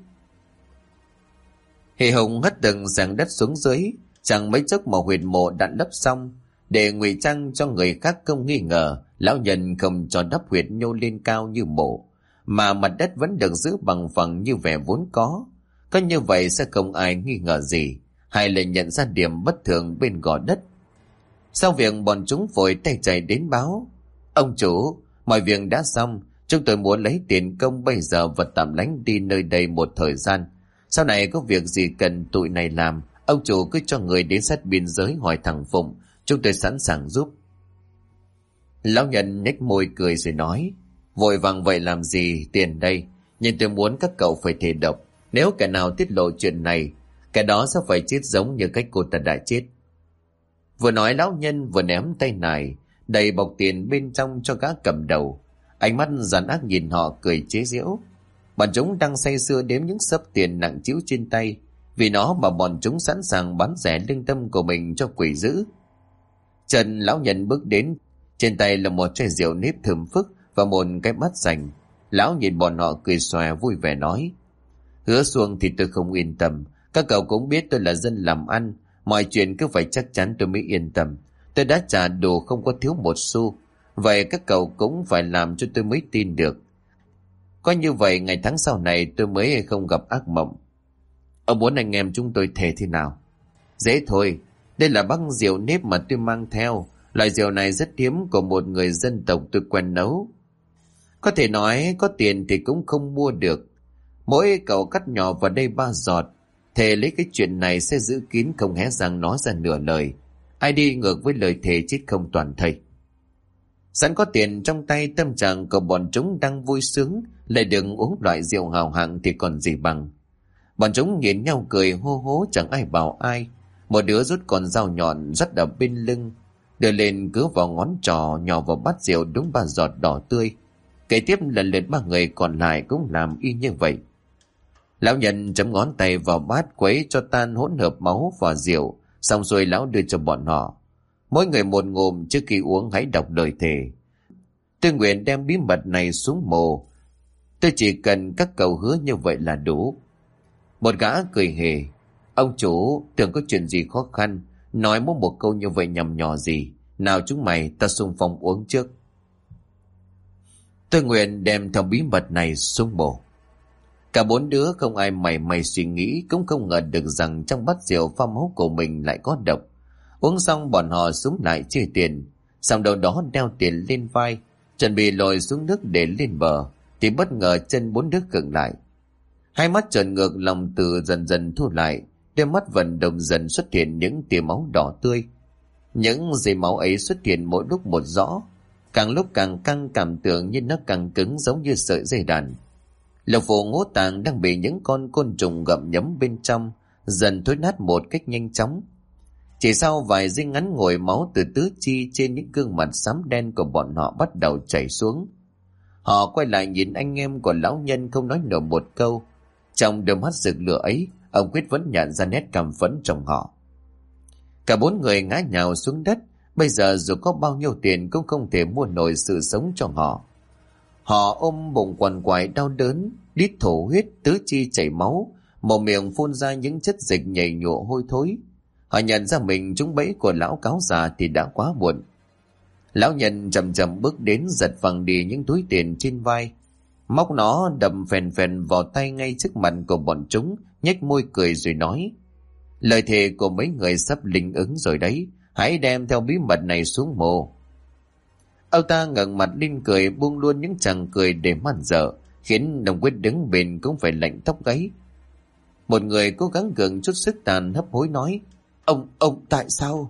Hề Hùng hất từng sàng đất xuống dưới, chẳng mấy chốc mà huyệt mộ đã lấp xong. Để ngụy trang cho người khác không nghi ngờ, lão nhân không cho đắp huyệt nhô lên cao như mộ, mà mặt đất vẫn được giữ bằng phẳng như vẻ vốn có. Có như vậy sẽ không ai nghi ngờ gì, hay là nhận ra điểm bất thường bên gò đất. Sau việc bọn chúng vội tay chạy đến báo: ông chủ, mọi việc đã xong, chúng tôi muốn lấy tiền công bây giờ và tạm lánh đi nơi đây một thời gian. Sau này có việc gì cần tụi này làm, ông chủ cứ cho người đến sát biên giới hỏi thằng Phụng, chúng tôi sẵn sàng giúp. Lão nhân nhếch môi cười rồi nói: vội vàng vậy làm gì, tiền đây, nhưng tôi muốn các cậu phải thề độc, nếu kẻ nào tiết lộ chuyện này, kẻ đó sẽ phải chết giống như cách cô ta đã chết. Vừa nói lão nhân vừa ném tay nải đầy bọc tiền bên trong cho gã cầm đầu, ánh mắt giàn ác nhìn họ cười chế giễu. Bọn chúng đang say sưa đếm những xấp tiền nặng trĩu trên tay, vì nó mà bọn chúng sẵn sàng bán rẻ lương tâm của mình cho quỷ dữ. Trần lão nhân bước đến, trên tay là một chai rượu nếp thơm phức và một cái bát sành. Lão nhìn bọn họ cười xòe vui vẻ nói: hứa xuông thì tôi không yên tâm, các cậu cũng biết tôi là dân làm ăn, mọi chuyện cứ phải chắc chắn tôi mới yên tâm. Tôi đã trả đủ không có thiếu một xu, vậy các cậu cũng phải làm cho tôi mới tin được. Có như vậy ngày tháng sau này tôi mới không gặp ác mộng. Ông muốn anh em chúng tôi thề thế nào? Dễ thôi, đây là băng rượu nếp mà tôi mang theo. Loại rượu này rất hiếm của một người dân tộc tôi quen nấu. Có thể nói có tiền thì cũng không mua được. Mỗi cậu cắt nhỏ vào đây 3 giọt, thề lấy cái chuyện này sẽ giữ kín, không hé răng nói ra nửa lời. Ai đi ngược với lời thề chết không toàn thây. Sẵn có tiền trong tay, tâm trạng của bọn chúng đang vui sướng, lại đừng uống loại rượu hào hạng thì còn gì bằng. Bọn chúng nhìn nhau cười hô hố, chẳng ai bảo ai. Một đứa rút con dao nhọn dắt ở bên lưng, đưa lên cứ vào ngón trỏ nhỏ vào bát rượu đúng 3 giọt đỏ tươi. Kế tiếp lần lượt 3 người còn lại cũng làm y như vậy. Lão nhân chấm ngón tay vào bát quấy cho tan hỗn hợp máu và rượu, xong rồi lão đưa cho bọn họ. Mỗi người một ngụm, trước khi uống hãy đọc lời thề. Tôi nguyện đem bí mật này xuống mồ. Tôi chỉ cần các cậu hứa như vậy là đủ. Một gã cười hề: ông chủ, tưởng có chuyện gì khó khăn, nói mỗi một câu như vậy nhằm nhò gì. Nào chúng mày, ta xung phong uống trước. Tôi nguyện đem theo bí mật này xuống mồ. Cả 4 đứa không ai mày suy nghĩ, cũng không ngờ được rằng trong bát rượu pha máu của mình lại có độc. Uống xong bọn họ xuống lại chia tiền, xong đầu đó đeo tiền lên vai, chuẩn bị lội xuống nước để lên bờ, thì bất ngờ chân 4 đứa khựng lại. Hai mắt trợn ngược, lòng từ dần dần thu lại, đôi mắt vận động dần xuất hiện những tia máu đỏ tươi. Những dây máu ấy xuất hiện mỗi lúc một rõ, càng lúc càng căng, cảm tưởng như nó càng cứng giống như sợi dây đàn. Lục phủ ngũ tạng đang bị những con côn trùng gặm nhấm bên trong dần thối nát một cách nhanh chóng. Chỉ sau vài giây ngắn ngủi, máu từ tứ chi trên những gương mặt xám đen của bọn họ bắt đầu chảy xuống. Họ quay lại nhìn anh em của lão nhân không nói nổi một câu. Trong đôi mắt rực lửa ấy, ông Quyết vẫn nhận ra nét căm phẫn trong họ. Cả 4 người ngã nhào xuống đất. Bây giờ dù có bao nhiêu tiền cũng không thể mua nổi sự sống cho họ. Họ ôm bụng quằn quại đau đớn, đít thổ huyết, tứ chi chảy máu, mồm miệng phun ra những chất dịch nhầy nhụa hôi thối. Họ nhận ra mình trúng bẫy của lão cáo già thì đã quá muộn. Lão nhân chậm chậm bước đến, giật phăng đi những túi tiền trên vai, móc nó đập phèn phèn vào tay ngay trước mặt của bọn chúng, nhếch môi cười rồi nói: lời thề của mấy người sắp linh ứng rồi đấy, hãy đem theo bí mật này xuống mồ. Ông ta ngẩng mặt lên cười, buông luôn những chàng cười để man dợ, khiến đồng Quyết đứng bên cũng phải lạnh tóc gáy. Một người cố gắng gượng chút sức tàn hấp hối nói: Ông tại sao?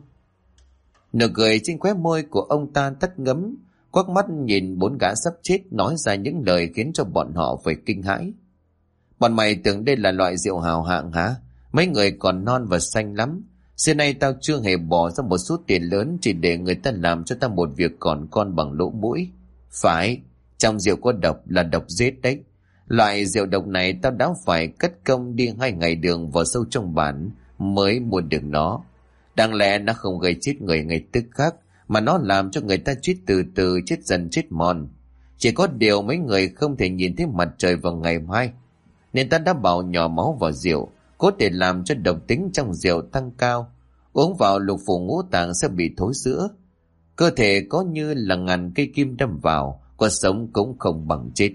Nụ cười trên khóe môi của ông ta tắt ngấm, quắc mắt nhìn 4 gã sắp chết, nói ra những lời khiến cho bọn họ phải kinh hãi. Bọn mày tưởng đây là loại rượu hào hạng hả? Mấy người còn non và xanh lắm. Xưa nay tao chưa hề bỏ ra một số tiền lớn chỉ để người ta làm cho ta một việc còn con bằng lỗ mũi. Phải, trong rượu có độc, là độc giết đấy. Loại rượu độc này tao đã phải cất công đi 2 ngày đường vào sâu trong bản mới mua được nó. Đáng lẽ nó không gây chết người ngay tức khắc, mà nó làm cho người ta chết từ từ, chết dần chết mòn. Chỉ có điều mấy người không thể nhìn thấy mặt trời vào ngày mai, nên ta đã bảo nhỏ máu vào rượu, cố để làm cho độc tính trong rượu tăng cao. Uống vào lục phủ ngũ tạng sẽ bị thối rữa. Cơ thể có như là ngàn cây kim đâm vào, có sống cũng không bằng chết.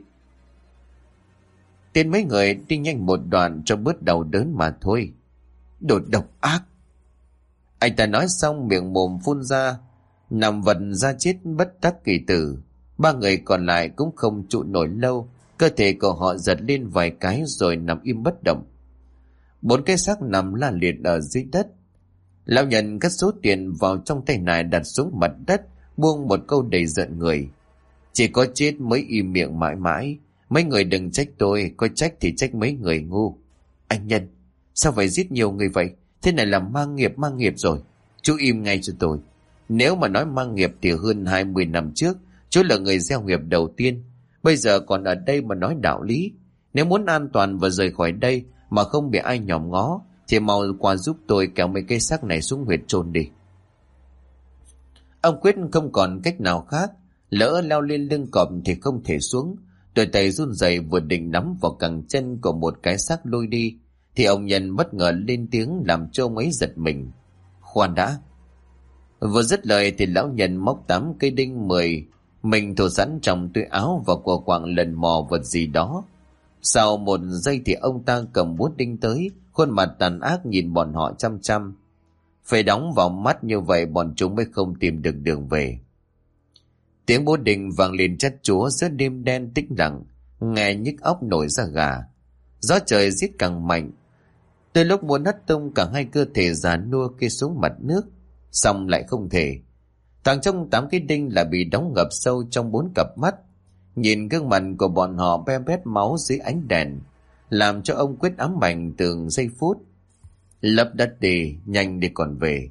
Tên mấy người đi nhanh một đoạn cho bớt đau đớn mà thôi. Đồ độc ác! Anh ta nói xong miệng mồm phun ra, nằm vật ra chết bất đắc kỳ tử. 3 người còn lại cũng không trụ nổi lâu, cơ thể của họ giật lên vài cái rồi nằm im bất động. 4 cái xác nằm la liệt ở dưới đất. Lão Nhân cất số tiền vào trong tay này đặt xuống mặt đất, buông một câu đầy giận người. Chỉ có chết mới im miệng mãi mãi. Mấy người đừng trách tôi, có trách thì trách mấy người ngu. Anh Nhân, sao phải giết nhiều người vậy? Thế này là mang nghiệp rồi. Chú im ngay cho tôi. Nếu mà nói mang nghiệp thì hơn 20 năm trước, chú là người gieo nghiệp đầu tiên. Bây giờ còn ở đây mà nói đạo lý. Nếu muốn an toàn và rời khỏi đây mà không bị ai nhòm ngó, thì mau qua giúp tôi kéo mấy cây xác này xuống huyệt chôn đi. Ông Quyết không còn cách nào khác, lỡ leo lên lưng cọp thì không thể xuống. Đôi tay run rẩy vừa định nắm vào cẳng chân của một cái xác lôi đi, thì ông Nhân bất ngờ lên tiếng làm cho ông ấy giật mình. Khoan đã! Vừa dứt lời thì lão Nhân móc 8 cây đinh 10 mình thủ sẵn trong túi áo và của quạng lần mò vật gì đó. Sau 1 giây thì ông ta cầm búa đinh tới, khuôn mặt tàn ác nhìn bọn họ chăm chăm. Phải đóng vào mắt như vậy bọn chúng mới không tìm được đường về. Tiếng búa đinh vang lên chát chúa giữa đêm đen tĩnh lặng, nghe nhức óc nổi da gà. Gió trời rít càng mạnh, tới lúc muốn hất tung cả hai cơ thể già nua kia xuống mặt nước, xong lại không thể. Thằng trong 8 cái đinh là bị đóng ngập sâu trong 4 cặp mắt. Nhìn gương mặt của bọn họ be bét máu dưới ánh đèn, làm cho ông Quyết ám ảnh từng giây phút. Lấp đất đi, nhanh đi còn về.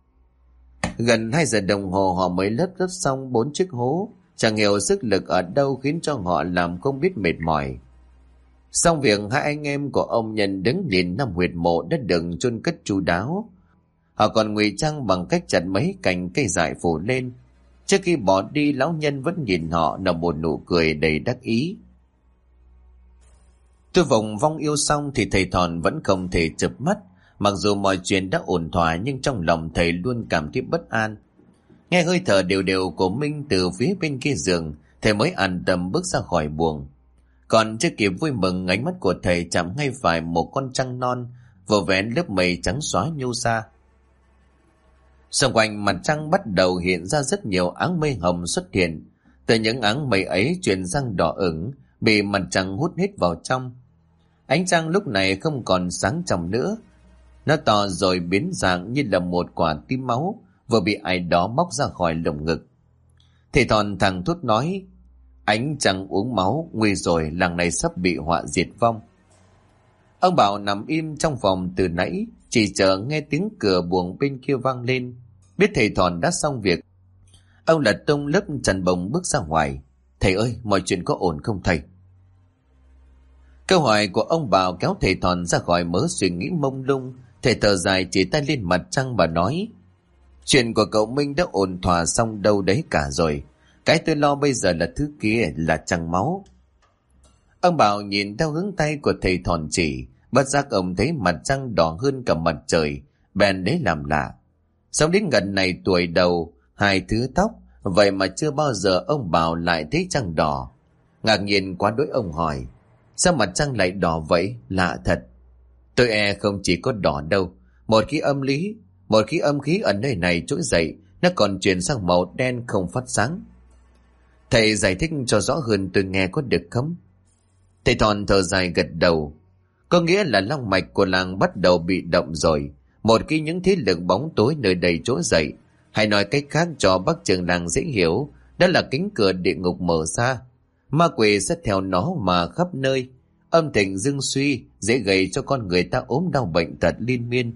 Gần 2 giờ đồng hồ họ mới lấp xong 4 chiếc hố. Chẳng hiểu sức lực ở đâu khiến cho họ làm không biết mệt mỏi. Xong việc, 2 anh em của ông Nhân đứng nhìn 5 huyệt mộ đã được chôn cất chu đáo. Họ còn ngụy trang bằng cách chặt mấy cành cây dại phủ lên. Trước khi bỏ đi, lão Nhân vẫn nhìn họ nở một nụ cười đầy đắc ý. Tôi vòng vong yêu xong thì thầy Thòn vẫn không thể chợp mắt. Mặc dù mọi chuyện đã ổn thỏa nhưng trong lòng thầy luôn cảm thấy bất an. Nghe hơi thở đều đều của Minh từ phía bên kia giường, thầy mới an tâm bước ra khỏi buồng. Còn chưa kịp vui mừng, ánh mắt của thầy chạm ngay phải một con trăng non vừa vén lớp mây trắng xóa nhô ra. Xung quanh mặt trăng bắt đầu hiện ra rất nhiều áng mây hồng xuất hiện. Từ những áng mây ấy chuyển sang đỏ ửng, bị mặt trăng hút hết vào trong. Ánh trăng lúc này không còn sáng trong nữa. Nó to rồi biến dạng như là một quả tim máu vừa bị ai đó móc ra khỏi lồng ngực. Thầy Thòn thằng thốt nói: Ánh trăng uống máu, nguy rồi, làng này sắp bị họa diệt vong. Ông Bảo nằm im trong phòng từ nãy, chỉ chờ nghe tiếng cửa buồng bên kia vang lên. Biết thầy Thòn đã xong việc, ông lật tung lớp chăn bông bước ra ngoài. Thầy ơi, mọi chuyện có ổn không thầy? Câu hỏi của ông Bảo kéo thầy Thòn ra khỏi mớ suy nghĩ mông lung. Thầy thở dài chỉ tay lên mặt trăng và nói: Chuyện của cậu Minh đã ổn thỏa xong đâu đấy cả rồi. Cái tôi lo bây giờ là thứ kia, là trăng máu. Ông Bảo nhìn theo hướng tay của thầy Thòn chỉ, bất giác ông thấy mặt trăng đỏ hơn cả mặt trời, bèn đấy làm lạ. Sống đến gần này tuổi đầu, 2 thứ tóc, vậy mà chưa bao giờ ông Bảo lại thấy trăng đỏ. Ngạc nhiên quá đỗi ông hỏi: Sao mặt trăng lại đỏ vậy? Lạ thật. Tôi không chỉ có đỏ đâu. Một khi âm khí ở nơi này trỗi dậy, nó còn chuyển sang màu đen không phát sáng. Thầy giải thích cho rõ hơn tôi nghe có được không? Thầy Thòn thở dài gật đầu. Có nghĩa là long mạch của làng bắt đầu bị động rồi. Một khi những thế lực bóng tối nơi đây trỗi dậy, hay nói cách khác cho bác trưởng làng dễ hiểu, đó là cánh cửa địa ngục mở ra. Ma quỷ sẽ theo nó mà khắp nơi. Âm thịnh dưng suy, dễ gây cho con người ta ốm đau bệnh tật liên miên.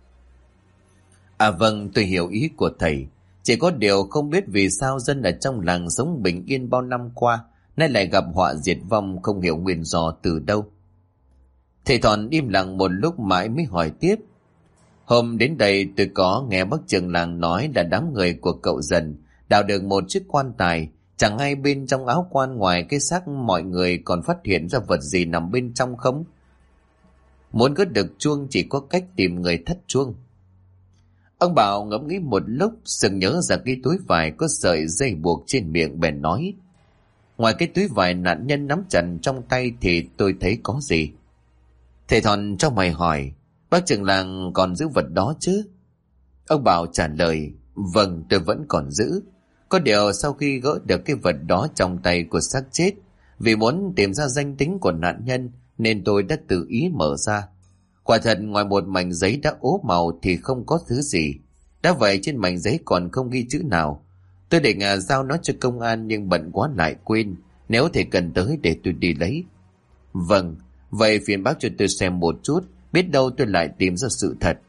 À vâng, tôi hiểu ý của thầy. Chỉ có điều không biết vì sao dân ở trong làng sống bình yên bao năm qua nay lại gặp họa diệt vong, không hiểu nguyên do từ đâu. Thầy Thọn im lặng một lúc mãi mới hỏi tiếp. Hôm đến đây tôi có nghe bác trưởng làng nói là đám người của cậu Dần đào được một chiếc quan tài, chẳng hay bên trong áo quan ngoài cái xác mọi người còn phát hiện ra vật gì nằm bên trong không? Muốn cất được chuông chỉ có cách tìm người thắt chuông. Ông Bảo ngẫm nghĩ một lúc, sực nhớ ra cái túi vải có sợi dây buộc trên miệng, bèn nói. Ngoài cái túi vải nạn nhân nắm chặt trong tay thì tôi thấy có gì? Thầy Thọn cho mày hỏi, bác trưởng làng còn giữ vật đó chứ? Ông Bảo trả lời, vâng, tôi vẫn còn giữ. Có điều sau khi gỡ được cái vật đó trong tay của xác chết, vì muốn tìm ra danh tính của nạn nhân nên tôi đã tự ý mở ra. Quả thật ngoài một mảnh giấy đã ố màu thì không có thứ gì. Đã vậy trên mảnh giấy còn không ghi chữ nào. Tôi định giao nó cho công an nhưng bận quá lại quên. Nếu thầy cần tới để tôi đi lấy. Vâng, vậy phiền bác cho tôi xem một chút, biết đâu tôi lại tìm ra sự thật.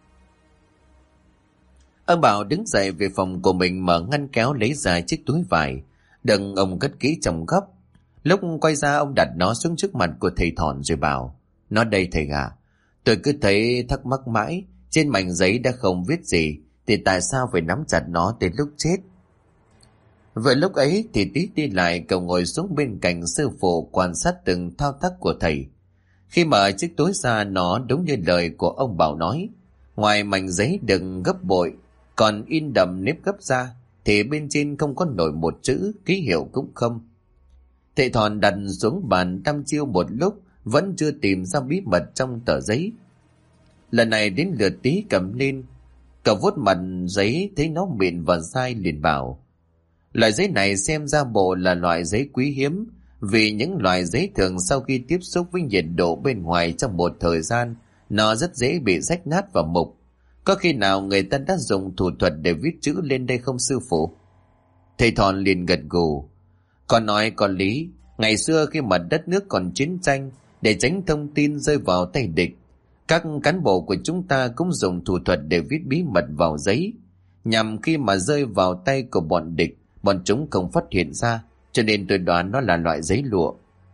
Ông Bảo đứng dậy về phòng của mình, mở ngăn kéo lấy ra chiếc túi vải. Đừng ông cất kỹ trong góc. Lúc quay ra ông đặt nó xuống trước mặt của thầy Thọn rồi bảo, nó đây thầy ạ. Tôi cứ thấy thắc mắc mãi, trên mảnh giấy đã không viết gì thì tại sao phải nắm chặt nó đến lúc chết? Vậy lúc ấy thì tí đi lại, cậu ngồi xuống bên cạnh sư phụ quan sát từng thao tác của thầy. Khi mở chiếc túi ra, nó đúng như lời của ông Bảo nói. Ngoài mảnh giấy đừng gấp bội, còn in đậm nếp gấp ra, thì bên trên không có nổi một chữ, ký hiệu cũng không. Thầy Thọn đặt xuống bàn đăm chiêu một lúc, vẫn chưa tìm ra bí mật trong tờ giấy. Lần này đến lượt Tí cầm lên, cậu vuốt mặt giấy thấy nó mịn và dai liền bảo. Loại giấy này xem ra bộ là loại giấy quý hiếm, vì những loại giấy thường sau khi tiếp xúc với nhiệt độ bên ngoài trong một thời gian, nó rất dễ bị rách nát và mục. Có khi nào người ta đã dùng thủ thuật để viết chữ lên đây không sư phụ? Thầy Thọn liền gật gù. Còn nói có lý, ngày xưa khi mà đất nước còn chiến tranh, để tránh thông tin rơi vào tay địch, các cán bộ của chúng ta cũng dùng thủ thuật để viết bí mật vào giấy, nhằm khi mà rơi vào tay của bọn địch, bọn chúng không phát hiện ra, cho nên tôi đoán nó là loại giấy lụa.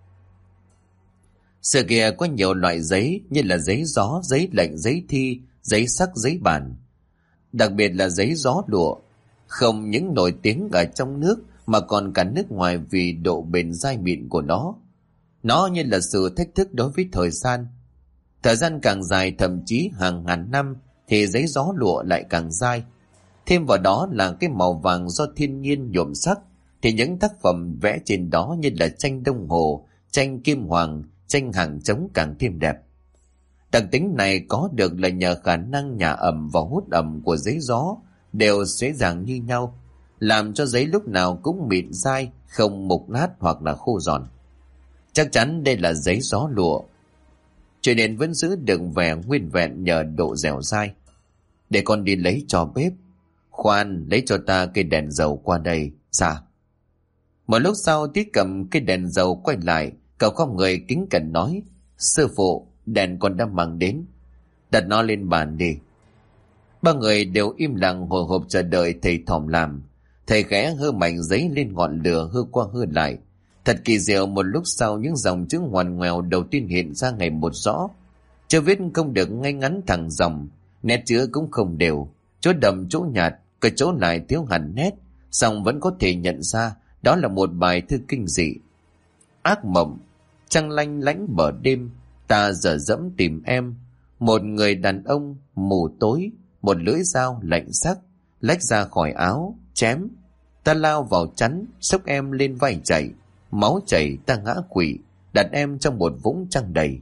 Xưa kia có nhiều loại giấy như là giấy gió, giấy lệnh, giấy thi, giấy sắc, giấy bản. Đặc biệt là giấy gió lụa, không những nổi tiếng ở trong nước mà còn cả nước ngoài vì độ bền dai mịn của nó. Nó như là sự thách thức đối với thời gian. Thời gian càng dài, thậm chí hàng ngàn năm, thì giấy gió lụa lại càng dai. Thêm vào đó là cái màu vàng do thiên nhiên nhuộm sắc, thì những tác phẩm vẽ trên đó như là tranh đồng hồ, tranh kim hoàng, tranh hàng trống càng thêm đẹp. Đặc tính này có được là nhờ khả năng nhả ẩm và hút ẩm của giấy gió đều dễ dàng như nhau, làm cho giấy lúc nào cũng mịn dai, không mục nát hoặc là khô giòn. Chắc chắn đây là giấy gió lụa, cho nên vẫn giữ được vẻ nguyên vẹn nhờ độ dẻo dai. Để con đi lấy cho bếp. Khoan, lấy cho ta cây đèn dầu qua đây. Dạ. Một lúc sau Tí cầm cây đèn dầu quay lại, cậu không người kính cẩn nói, sư phụ, đèn con đã mang đến, đặt nó lên bàn đi. Ba người đều im lặng hồi hộp chờ đợi thầy Thỏm làm. Thầy khẽ hơ mảnh giấy lên ngọn lửa, hơ qua hơ lại. Thật kỳ diệu, một lúc sau những dòng chữ ngoằn ngoèo đầu tiên hiện ra ngày một rõ. Chữ viết không được ngay ngắn thẳng dòng, nét chữ cũng không đều, chỗ đậm chỗ nhạt, cái chỗ lại thiếu hẳn nét, song vẫn có thể nhận ra đó là một bài thư kinh dị. Ác mộng, trăng lanh lánh bờ đêm, ta dở dẫm tìm em, một người đàn ông mù tối, một lưỡi dao lạnh sắc lách ra khỏi áo chém, ta lao vào chắn, xốc em lên vai chạy, máu chảy ta ngã quỵ, đặt em trong một vũng trăng đầy.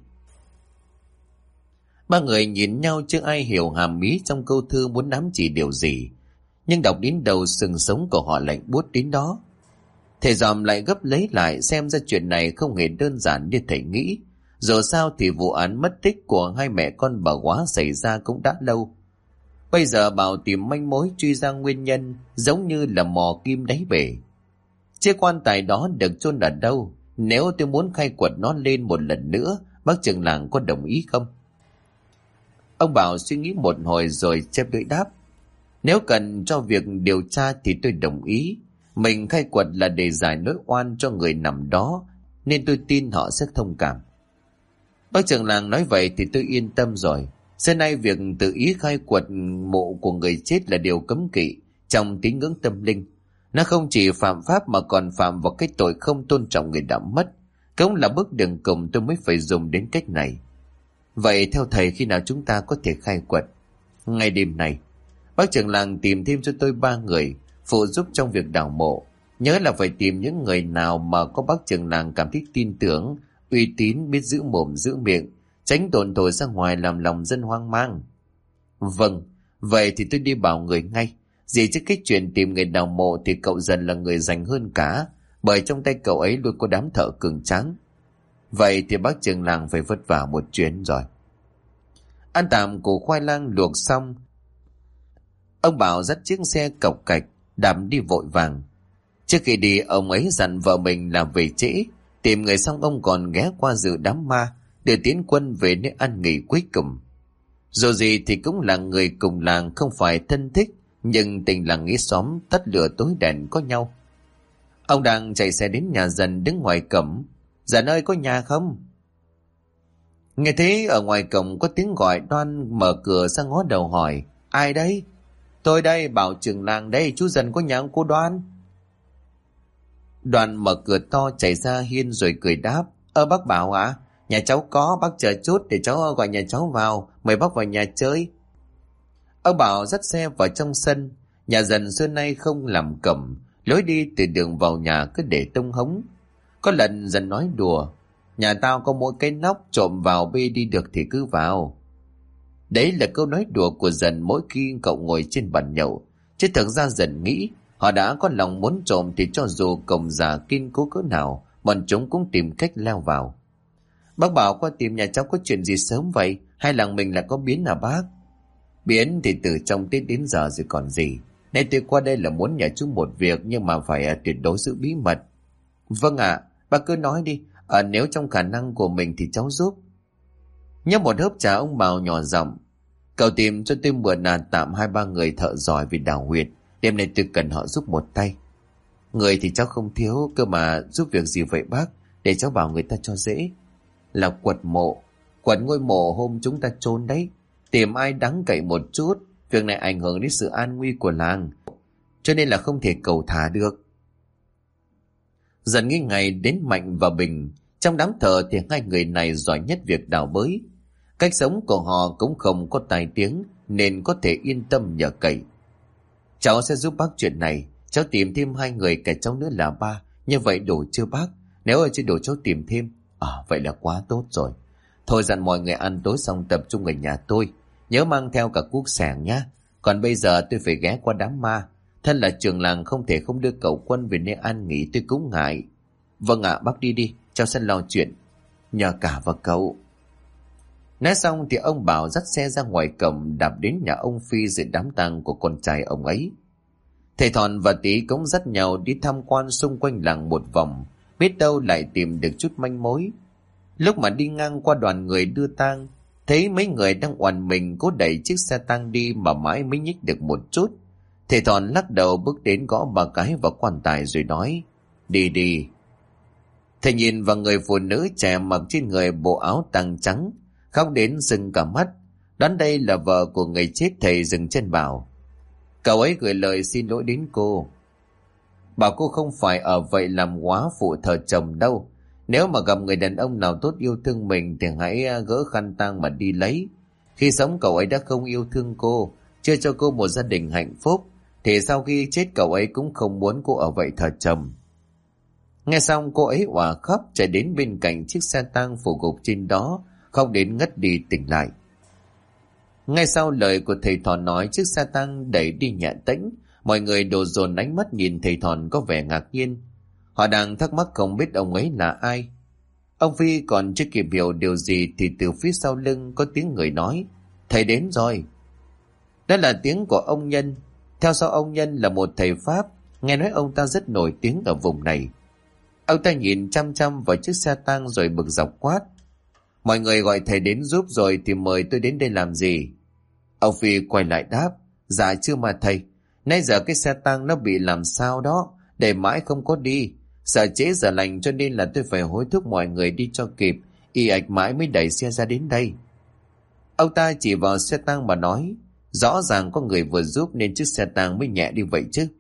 Ba người nhìn nhau, chưa ai hiểu hàm ý trong câu thư muốn ám chỉ điều gì, nhưng đọc đến đầu xương sống của họ lạnh buốt đến đó. Thầy Giòm lại gấp lấy lại, xem ra chuyện này không hề đơn giản như thầy nghĩ. Dù sao thì vụ án mất tích của hai mẹ con bà Quá xảy ra cũng đã lâu. Bây giờ bảo tìm manh mối truy ra nguyên nhân, giống như là mò kim đáy bể. Chiếc quan tài đó được chôn ở đâu? Nếu tôi muốn khai quật nó lên một lần nữa, bác trưởng làng có đồng ý không? Ông Bảo suy nghĩ một hồi rồi chép lưỡi đáp. Nếu cần cho việc điều tra thì tôi đồng ý. Mình khai quật là để giải nỗi oan cho người nằm đó, nên tôi tin họ sẽ thông cảm. Bác trưởng làng nói vậy thì tôi yên tâm rồi. Xưa nay việc tự ý khai quật mộ của người chết là điều cấm kỵ trong tín ngưỡng tâm linh. Nó không chỉ phạm pháp mà còn phạm vào cái tội không tôn trọng người đã mất. Cũng là bước đường cùng tôi mới phải dùng đến cách này. Vậy theo thầy, khi nào chúng ta có thể khai quật? Ngay đêm này, bác trưởng làng tìm thêm cho tôi 3 người phụ giúp trong việc đào mộ. Nhớ là phải tìm những người nào mà có bác trưởng làng cảm thấy tin tưởng, uy tín, biết giữ mồm giữ miệng, tránh đồn thổi ra ngoài làm lòng dân hoang mang. Vâng, vậy thì tôi đi bảo người ngay. Vì trước cái chuyện tìm người đào mộ thì cậu Dần là người rành hơn cả, bởi trong tay cậu ấy luôn có đám thợ cường tráng. Vậy thì bác trưởng làng phải vất vả một chuyến rồi. Ăn tạm củ khoai lang luộc xong, ông Bảo dắt chiếc xe cộc cạch đạp đi vội vàng. Trước khi đi, ông ấy dặn vợ mình là về trễ. Tìm người xong, ông còn ghé qua dự đám ma để tiến quân về nơi ăn nghỉ cuối cùng. Dù gì thì cũng là người cùng làng, không phải thân thích, nhưng tình làng nghĩa xóm tắt lửa tối đèn có nhau. Ông đang chạy xe đến nhà Dần đứng ngoài cổng. Dần ơi, có nhà không? Nghe thấy ở ngoài cổng có tiếng gọi, Đoan mở cửa ra ngó đầu hỏi: Ai đấy? Tôi đây, Bảo trưởng làng đây, chú Dần có nhà không cô Đoan? Đoan mở cửa to chạy ra hiên rồi cười đáp: Bác Bảo ạ, nhà cháu có, bác chờ chút để cháu gọi nhà cháu vào, mời bác vào nhà chơi. Ông Bảo dắt xe vào trong sân. Nhà Dần xưa nay không làm cẩm, lối đi từ đường vào nhà cứ để tông hống. Có lần Dần nói đùa: Nhà tao có mỗi cái nóc, trộm vào bê đi được thì cứ vào. Đấy là câu nói đùa của Dần mỗi khi cậu ngồi trên bàn nhậu. Chứ thực ra Dần nghĩ họ đã có lòng muốn trộm thì cho dù cổng già kiên cố cỡ nào, bọn chúng cũng tìm cách leo vào. Bác Bảo qua tìm nhà cháu có chuyện gì sớm vậy? Hay làng mình lại có biến à bác? Biến thì từ trong Tết đến giờ rồi còn gì. Nên tôi qua đây là muốn nhờ chú một việc, nhưng mà phải tuyệt đối giữ bí mật. Vâng ạ, bác cứ nói đi. Nếu trong khả năng của mình thì cháu giúp. Nhấp một hớp trà, ông Bảo nhỏ giọng: Cậu tìm cho tôi mượn tạm 2-3 người thợ giỏi về đào huyệt. Đêm nay tôi cần họ giúp một tay. Người thì cháu không thiếu, cơ mà giúp việc gì vậy bác? Để cháu bảo người ta cho dễ. Là quật mộ, quật ngôi mộ hôm chúng ta chôn đấy. Tìm ai đáng cậy một chút. Việc này ảnh hưởng đến sự an nguy của làng, cho nên là không thể cầu thả được. Dần nghĩ ngày đến Mạnh và Bình. Trong đám thợ thì 2 người này giỏi nhất việc đào bới. Cách sống của họ cũng không có tai tiếng, nên có thể yên tâm nhờ cậy. Cháu sẽ giúp bác chuyện này. Cháu tìm thêm 2 người, cả cháu nữa là 3. Như vậy đủ chưa bác? Nếu ở chưa đủ cháu tìm thêm. Vậy là quá tốt rồi. Thôi dặn mọi người ăn tối xong tập trung ở nhà tôi. Nhớ mang theo cả cuốc sẻng nhá. Còn bây giờ tôi phải ghé qua đám ma. Thân là trưởng làng không thể không đưa cậu Quân về nơi an nghỉ, tôi cũng ngại. Vâng ạ, bác đi đi, cháu sẽ lo chuyện. Nhờ cả vào cậu. Nói xong thì ông Bảo dắt xe ra ngoài cổng, đạp đến nhà ông Phi dự đám tang của con trai ông ấy. Thầy Thòn và Tí cũng dắt nhau đi tham quan xung quanh làng một vòng, biết đâu lại tìm được chút manh mối. Lúc mà đi ngang qua đoàn người đưa tang, thấy mấy người đang oằn mình cố đẩy chiếc xe tang đi mà mãi mới nhích được một chút. Thầy Thòn lắc đầu bước đến gõ 3 cái vào quan tài rồi nói: Đi đi. Thầy nhìn vào người phụ nữ trẻ mặc trên người bộ áo tang trắng, khóc đến sưng cả mắt. Đoán đây là vợ của người chết. Thầy dừng chân bảo: Cậu ấy gửi lời xin lỗi đến cô, bảo cô không phải ở vậy làm góa phụ thờ chồng đâu. Nếu mà gặp người đàn ông nào tốt yêu thương mình thì hãy gỡ khăn tang mà đi lấy. Khi sống cậu ấy đã không yêu thương cô, chưa cho cô một gia đình hạnh phúc, thì sau khi chết cậu ấy cũng không muốn cô ở vậy thờ chồng. Nghe xong cô ấy òa khóc, chạy đến bên cạnh chiếc xe tang phủ gục trên đó, khóc đến ngất đi tỉnh lại. Ngay sau lời của thầy Thòn nói, chiếc xe tang đẩy đi nhẹ tĩnh. Mọi người đổ dồn ánh mắt nhìn thầy Thòn có vẻ ngạc nhiên. Họ đang thắc mắc không biết ông ấy là ai. Ông Phi còn chưa kịp hiểu điều gì thì từ phía sau lưng có tiếng người nói: Thầy đến rồi. Đó là tiếng của ông Nhân. Theo sau ông Nhân là một thầy Pháp, nghe nói ông ta rất nổi tiếng ở vùng này. Ông ta nhìn chăm chăm vào chiếc xe tang rồi bực dọc quát: Mọi người gọi thầy đến giúp rồi thì mời tôi đến đây làm gì? Ông Phi quay lại đáp: Dạ chưa mà thầy, nãy giờ cái xe tang nó bị làm sao đó, để mãi không có đi. Sợ trễ giờ lành cho nên là tôi phải hối thúc mọi người đi cho kịp, y ạch mãi mới đẩy xe ra đến đây. Ông ta chỉ vào xe tang mà nói, rõ ràng có người vừa giúp nên chiếc xe tang mới nhẹ đi vậy chứ.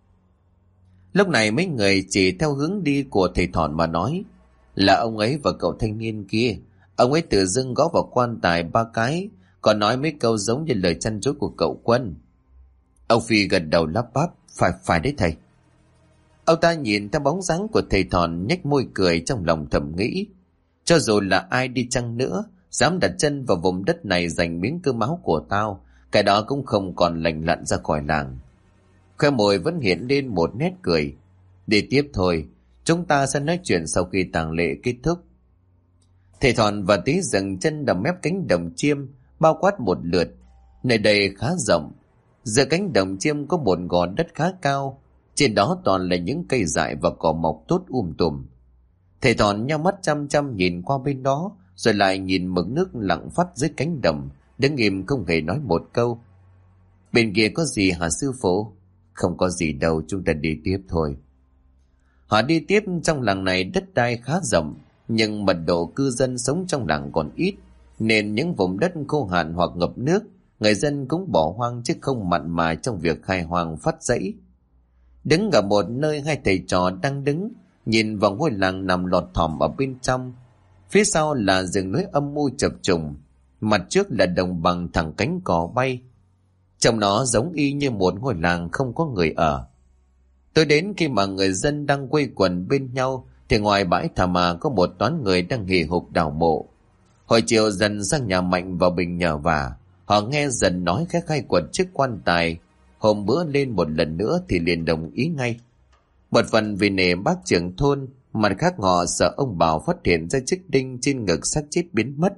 Lúc này mấy người chỉ theo hướng đi của thầy Thọn mà nói, là ông ấy và cậu thanh niên kia. Ông ấy tự dưng gõ vào quan tài 3 cái, còn nói mấy câu giống như lời chăn chối của cậu Quân. Ông Phi gật đầu lắp bắp, phải đấy thầy. Ông ta nhìn theo bóng dáng của thầy Thọn nhếch môi cười, trong lòng thầm nghĩ, cho dù là ai đi chăng nữa, dám đặt chân vào vùng đất này giành miếng cơm áo của tao, cái đó cũng không còn lành lặn ra khỏi làng. Khoe môi vẫn hiện lên một nét cười. Đi tiếp thôi, chúng ta sẽ nói chuyện sau khi tang lễ kết thúc. Thầy Thọn và Tí dừng chân đầm mép cánh đồng chiêm, bao quát một lượt. Nơi đây khá rộng, giữa cánh đồng chiêm có một gò đất khá cao, trên đó toàn là những cây dại và cỏ mọc tốt tùm. Thầy Thọn nhắm mắt chăm chăm nhìn qua bên đó, rồi lại nhìn mực nước lặng phắt dưới cánh đồng, đứng im không hề nói một câu. Bên kia có gì hả sư phụ? Không có gì đâu, chúng ta đi tiếp thôi. Họ đi tiếp. Trong làng này đất đai khá rộng, nhưng mật độ cư dân sống trong làng còn ít, nên những vùng đất khô hạn hoặc ngập nước, người dân cũng bỏ hoang chứ không mặn mà trong việc khai hoang phát dãy. Đứng ở một nơi, hai thầy trò đang đứng nhìn vào ngôi làng nằm lọt thỏm ở bên trong. Phía sau là rừng núi âm u chập trùng, mặt trước là đồng bằng thẳng cánh cỏ bay. Trong nó giống y như một ngôi làng không có người ở. Tôi đến khi mà người dân đang quây quần bên nhau, thì ngoài bãi thả mà có một toán người đang hì hục đào mộ. Hồi chiều dần sang nhà Mạnh và Bình nhờ vả, họ nghe dần nói khẽ khai quật chiếc quan tài hôm bữa lên một lần nữa thì liền đồng ý ngay. Một phần vì nể bác trưởng thôn, mặt khác họ sợ ông Bảo phát hiện ra chiếc đinh trên ngực xác chết biến mất.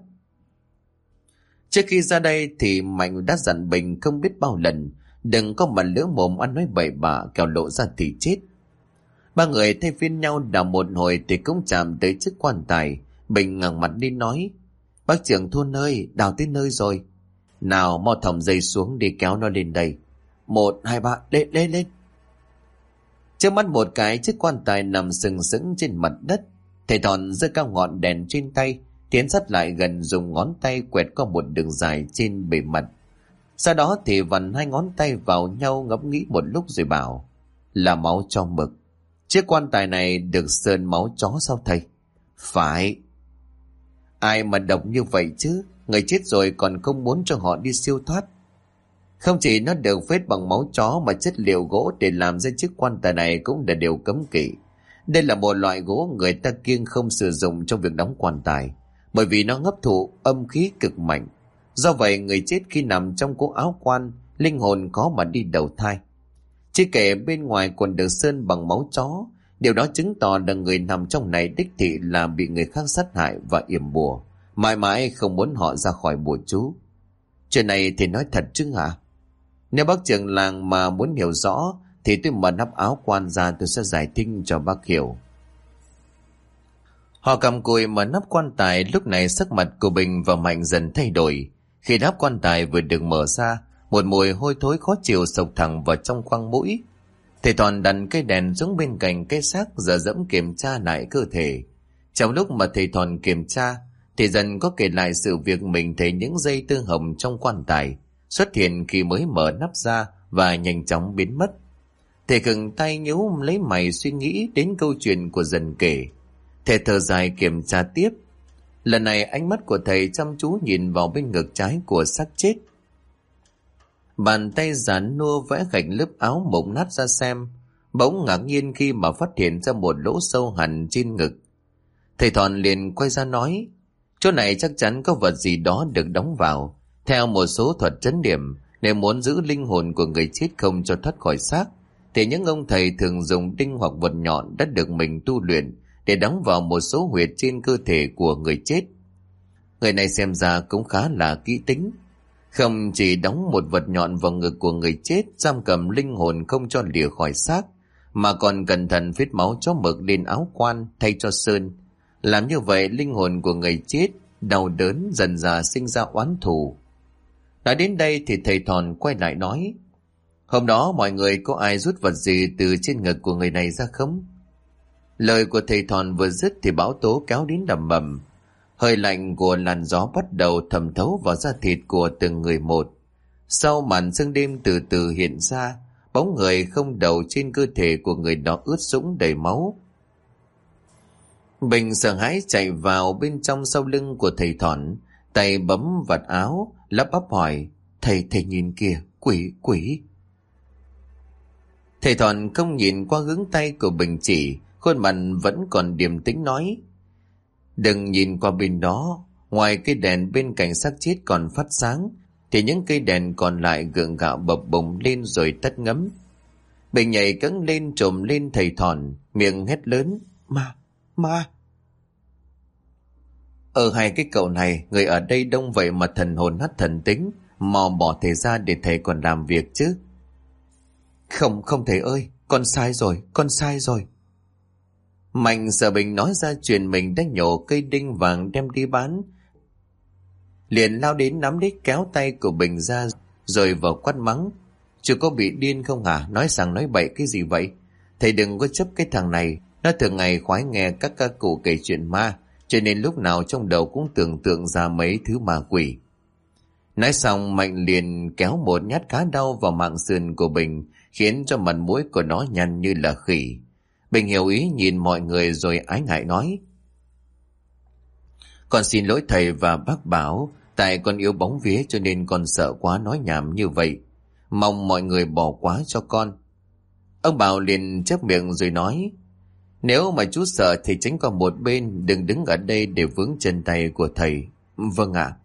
Trước khi ra đây thì Mạnh đã dặn Bình không biết bao lần, đừng có mà lỡ mồm ăn nói bậy bạ kẻo lộ ra thì chết. Ba người thay phiên nhau đào một hồi thì cũng chạm tới chiếc quan tài. Bình ngẩng mặt đi nói, bác trưởng thôn ơi, đào tới nơi rồi. Nào mau thòng dây xuống đi kéo nó lên đây. 1, 2, 3, lên. Trước mắt một cái, chiếc quan tài nằm sừng sững trên mặt đất. Thầy Thọn giơ cao ngọn đèn trên tay, tiến sát lại gần, dùng ngón tay quẹt qua một đường dài trên bề mặt. Sau đó thì vặn 2 ngón tay vào nhau, ngẫm nghĩ một lúc rồi bảo, là máu cho mực. Chiếc quan tài này được sơn máu chó sao thầy? Phải. Ai mà độc như vậy chứ, người chết rồi còn không muốn cho họ đi siêu thoát. Không chỉ nó được phết bằng máu chó, mà chất liệu gỗ để làm ra chiếc quan tài này cũng là điều cấm kỵ. Đây là một loại gỗ người ta kiêng không sử dụng trong việc đóng quan tài, bởi vì nó hấp thụ âm khí cực mạnh. Do vậy người chết khi nằm trong cố áo quan, linh hồn khó mà đi đầu thai. Chứ kể bên ngoài còn được sơn bằng máu chó, điều đó chứng tỏ là người nằm trong này đích thị là bị người khác sát hại và yểm bùa, mãi mãi không muốn họ ra khỏi bùa chú. Chuyện này thì nói thật chứ hả? Nếu bác trưởng làng mà muốn hiểu rõ thì tôi mở nắp áo quan ra, tôi sẽ giải thích cho bác hiểu. Họ cầm cùi mở nắp quan tài. Lúc này sắc mặt của Bình và Mạnh dần thay đổi. Khi nắp quan tài vừa được mở ra, một mùi hôi thối khó chịu sộc thẳng vào trong khoang mũi. Thầy Thọn đặt cây đèn xuống bên cạnh cái xác, giờ dẫm kiểm tra lại cơ thể. Trong lúc mà thầy Thọn kiểm tra thì dần có kể lại sự việc mình thấy những dây tơ hồng trong quan tài xuất hiện khi mới mở nắp ra và nhanh chóng biến mất. Thầy khựng tay nhíu lấy mày suy nghĩ đến câu chuyện của dần kể. Thầy thở dài kiểm tra tiếp. Lần này ánh mắt của thầy chăm chú nhìn vào bên ngực trái của xác chết. Bàn tay giãn nua vẽ gạch lớp áo mộng nát ra xem, bỗng ngạc nhiên khi mà phát hiện ra một lỗ sâu hẳn trên ngực. Thầy Thọn liền quay ra nói, chỗ này chắc chắn có vật gì đó được đóng vào. Theo một số thuật trấn điểm, nếu muốn giữ linh hồn của người chết không cho thoát khỏi xác, thì những ông thầy thường dùng đinh hoặc vật nhọn đã được mình tu luyện để đóng vào một số huyệt trên cơ thể của người chết. Người này xem ra cũng khá là kỹ tính. Không chỉ đóng một vật nhọn vào ngực của người chết, giam cầm linh hồn không cho lìa khỏi xác, mà còn cẩn thận phết máu chó mực lên áo quan thay cho sơn. Làm như vậy, linh hồn của người chết đau đớn dần dà sinh ra oán thù. Nói đến đây thì thầy Thọn quay lại nói, Hôm đó mọi người có ai rút vật gì từ trên ngực của người này ra không? Lời của thầy Thòn vừa dứt thì bão tố kéo đến đầm bầm. Hơi lạnh của làn gió bắt đầu thẩm thấu vào da thịt của từng người một. Sau màn sương đêm từ từ hiện ra, bóng người không đầu trên cơ thể của người đó ướt sũng đầy máu. Bình sợ hãi chạy vào bên trong sau lưng của thầy Thòn, tay bấm vạt áo, lắp bắp hỏi: Thầy nhìn kìa, quỷ. Thầy Thòn không nhìn qua hướng tay của Bình chỉ, khuôn mặt vẫn còn điềm tĩnh nói: Đừng nhìn qua bên đó, ngoài cây đèn bên cạnh xác chết còn phát sáng, thì những cây đèn còn lại gượng gạo bập bùng lên rồi tắt ngấm. Bình nhảy cẫng lên trồm lên thầy Thòn, miệng hét lớn: Ma! Ở hai cái cậu này, người ở đây đông vậy mà thần hồn nát thần tính, mau bỏ thầy ra để thầy còn làm việc chứ. Không thầy ơi, con sai rồi. Mạnh sợ Bình nói ra chuyện mình đã nhổ cây đinh vàng đem đi bán, liền lao đến nắm lấy kéo tay của Bình ra rồi vào quát mắng: Chú có bị điên không hả? Nói rằng nói bậy cái gì vậy? Thầy đừng có chấp cái thằng này, nó thường ngày khoái nghe các ca cụ kể chuyện ma, cho nên lúc nào trong đầu cũng tưởng tượng ra mấy thứ ma quỷ. Nói xong Mạnh liền kéo một nhát khá đau vào mạng sườn của Bình, khiến cho mặt mũi của nó nhăn như là khỉ. Bình hiểu ý nhìn mọi người rồi ái ngại nói: Con xin lỗi thầy và bác Bảo, tại con yêu bóng vía cho nên con sợ quá nói nhảm như vậy. Mong mọi người bỏ qua cho con. Ông Bảo liền chép miệng rồi nói: Nếu mà chú sợ thì tránh qua một bên, đừng đứng ở đây để vướng chân tay của thầy. Vâng ạ.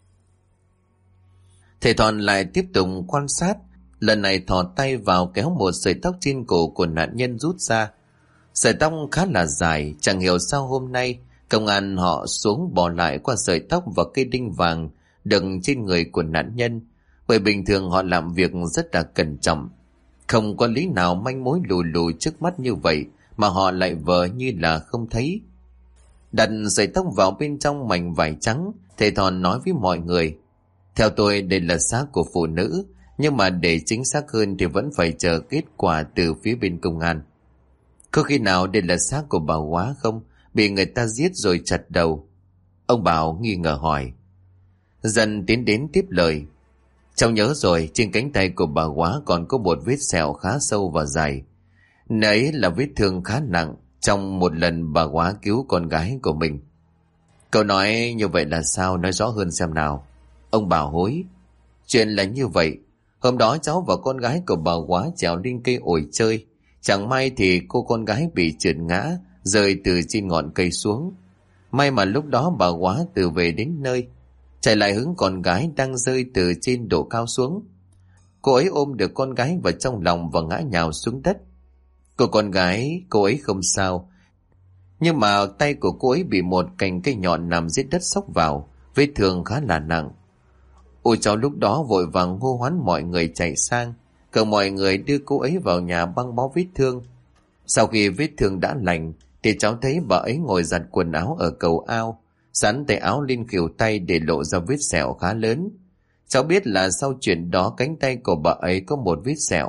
Thầy Thòn lại tiếp tục quan sát, lần này thò tay vào kéo một sợi tóc trên cổ của nạn nhân rút ra. Sợi tóc khá là dài, chẳng hiểu sao hôm nay công an họ xuống bỏ lại qua sợi tóc và cây đinh vàng đựng trên người của nạn nhân, bởi bình thường họ làm việc rất là cẩn trọng. Không có lý nào manh mối lùi lùi trước mắt như vậy mà họ lại vờ như là không thấy. Đặt sợi tóc vào bên trong mảnh vải trắng, thầy Thòn nói với mọi người: Theo tôi đây là xác của phụ nữ, nhưng mà để chính xác hơn thì vẫn phải chờ kết quả từ phía bên công an. Có khi nào đây là xác của bà Quá không? Bị người ta giết rồi chặt đầu. Ông Bảo nghi ngờ hỏi. Dần tiến đến tiếp lời: Cháu nhớ rồi, trên cánh tay của bà Quá còn có một vết sẹo khá sâu và dài. Nấy là vết thương khá nặng trong một lần bà Quá cứu con gái của mình. Cậu nói như vậy là sao? Nói rõ hơn xem nào. Ông Bảo hối. Chuyện là như vậy. Hôm đó cháu và con gái của bà Quá trèo lên cây ổi chơi. Chẳng may thì cô con gái bị trượt ngã, rơi từ trên ngọn cây xuống. May mà lúc đó bà Quá từ về đến nơi, chạy lại hướng con gái đang rơi từ trên độ cao xuống. Cô ấy ôm được con gái vào trong lòng và ngã nhào xuống đất. Cô con gái, cô ấy không sao, nhưng mà tay của cô ấy bị một cành cây nhọn nằm dưới đất xốc vào, vết thương khá là nặng. Ôi cháu lúc đó vội vàng hô hoán mọi người chạy sang, cầu mọi người đưa cô ấy vào nhà băng bó vết thương. Sau khi vết thương đã lành thì cháu thấy bà ấy ngồi giặt quần áo ở cầu ao, sắn tay áo lên khuỷu tay để lộ ra vết sẹo khá lớn. Cháu biết là sau chuyện đó cánh tay của bà ấy có một vết sẹo.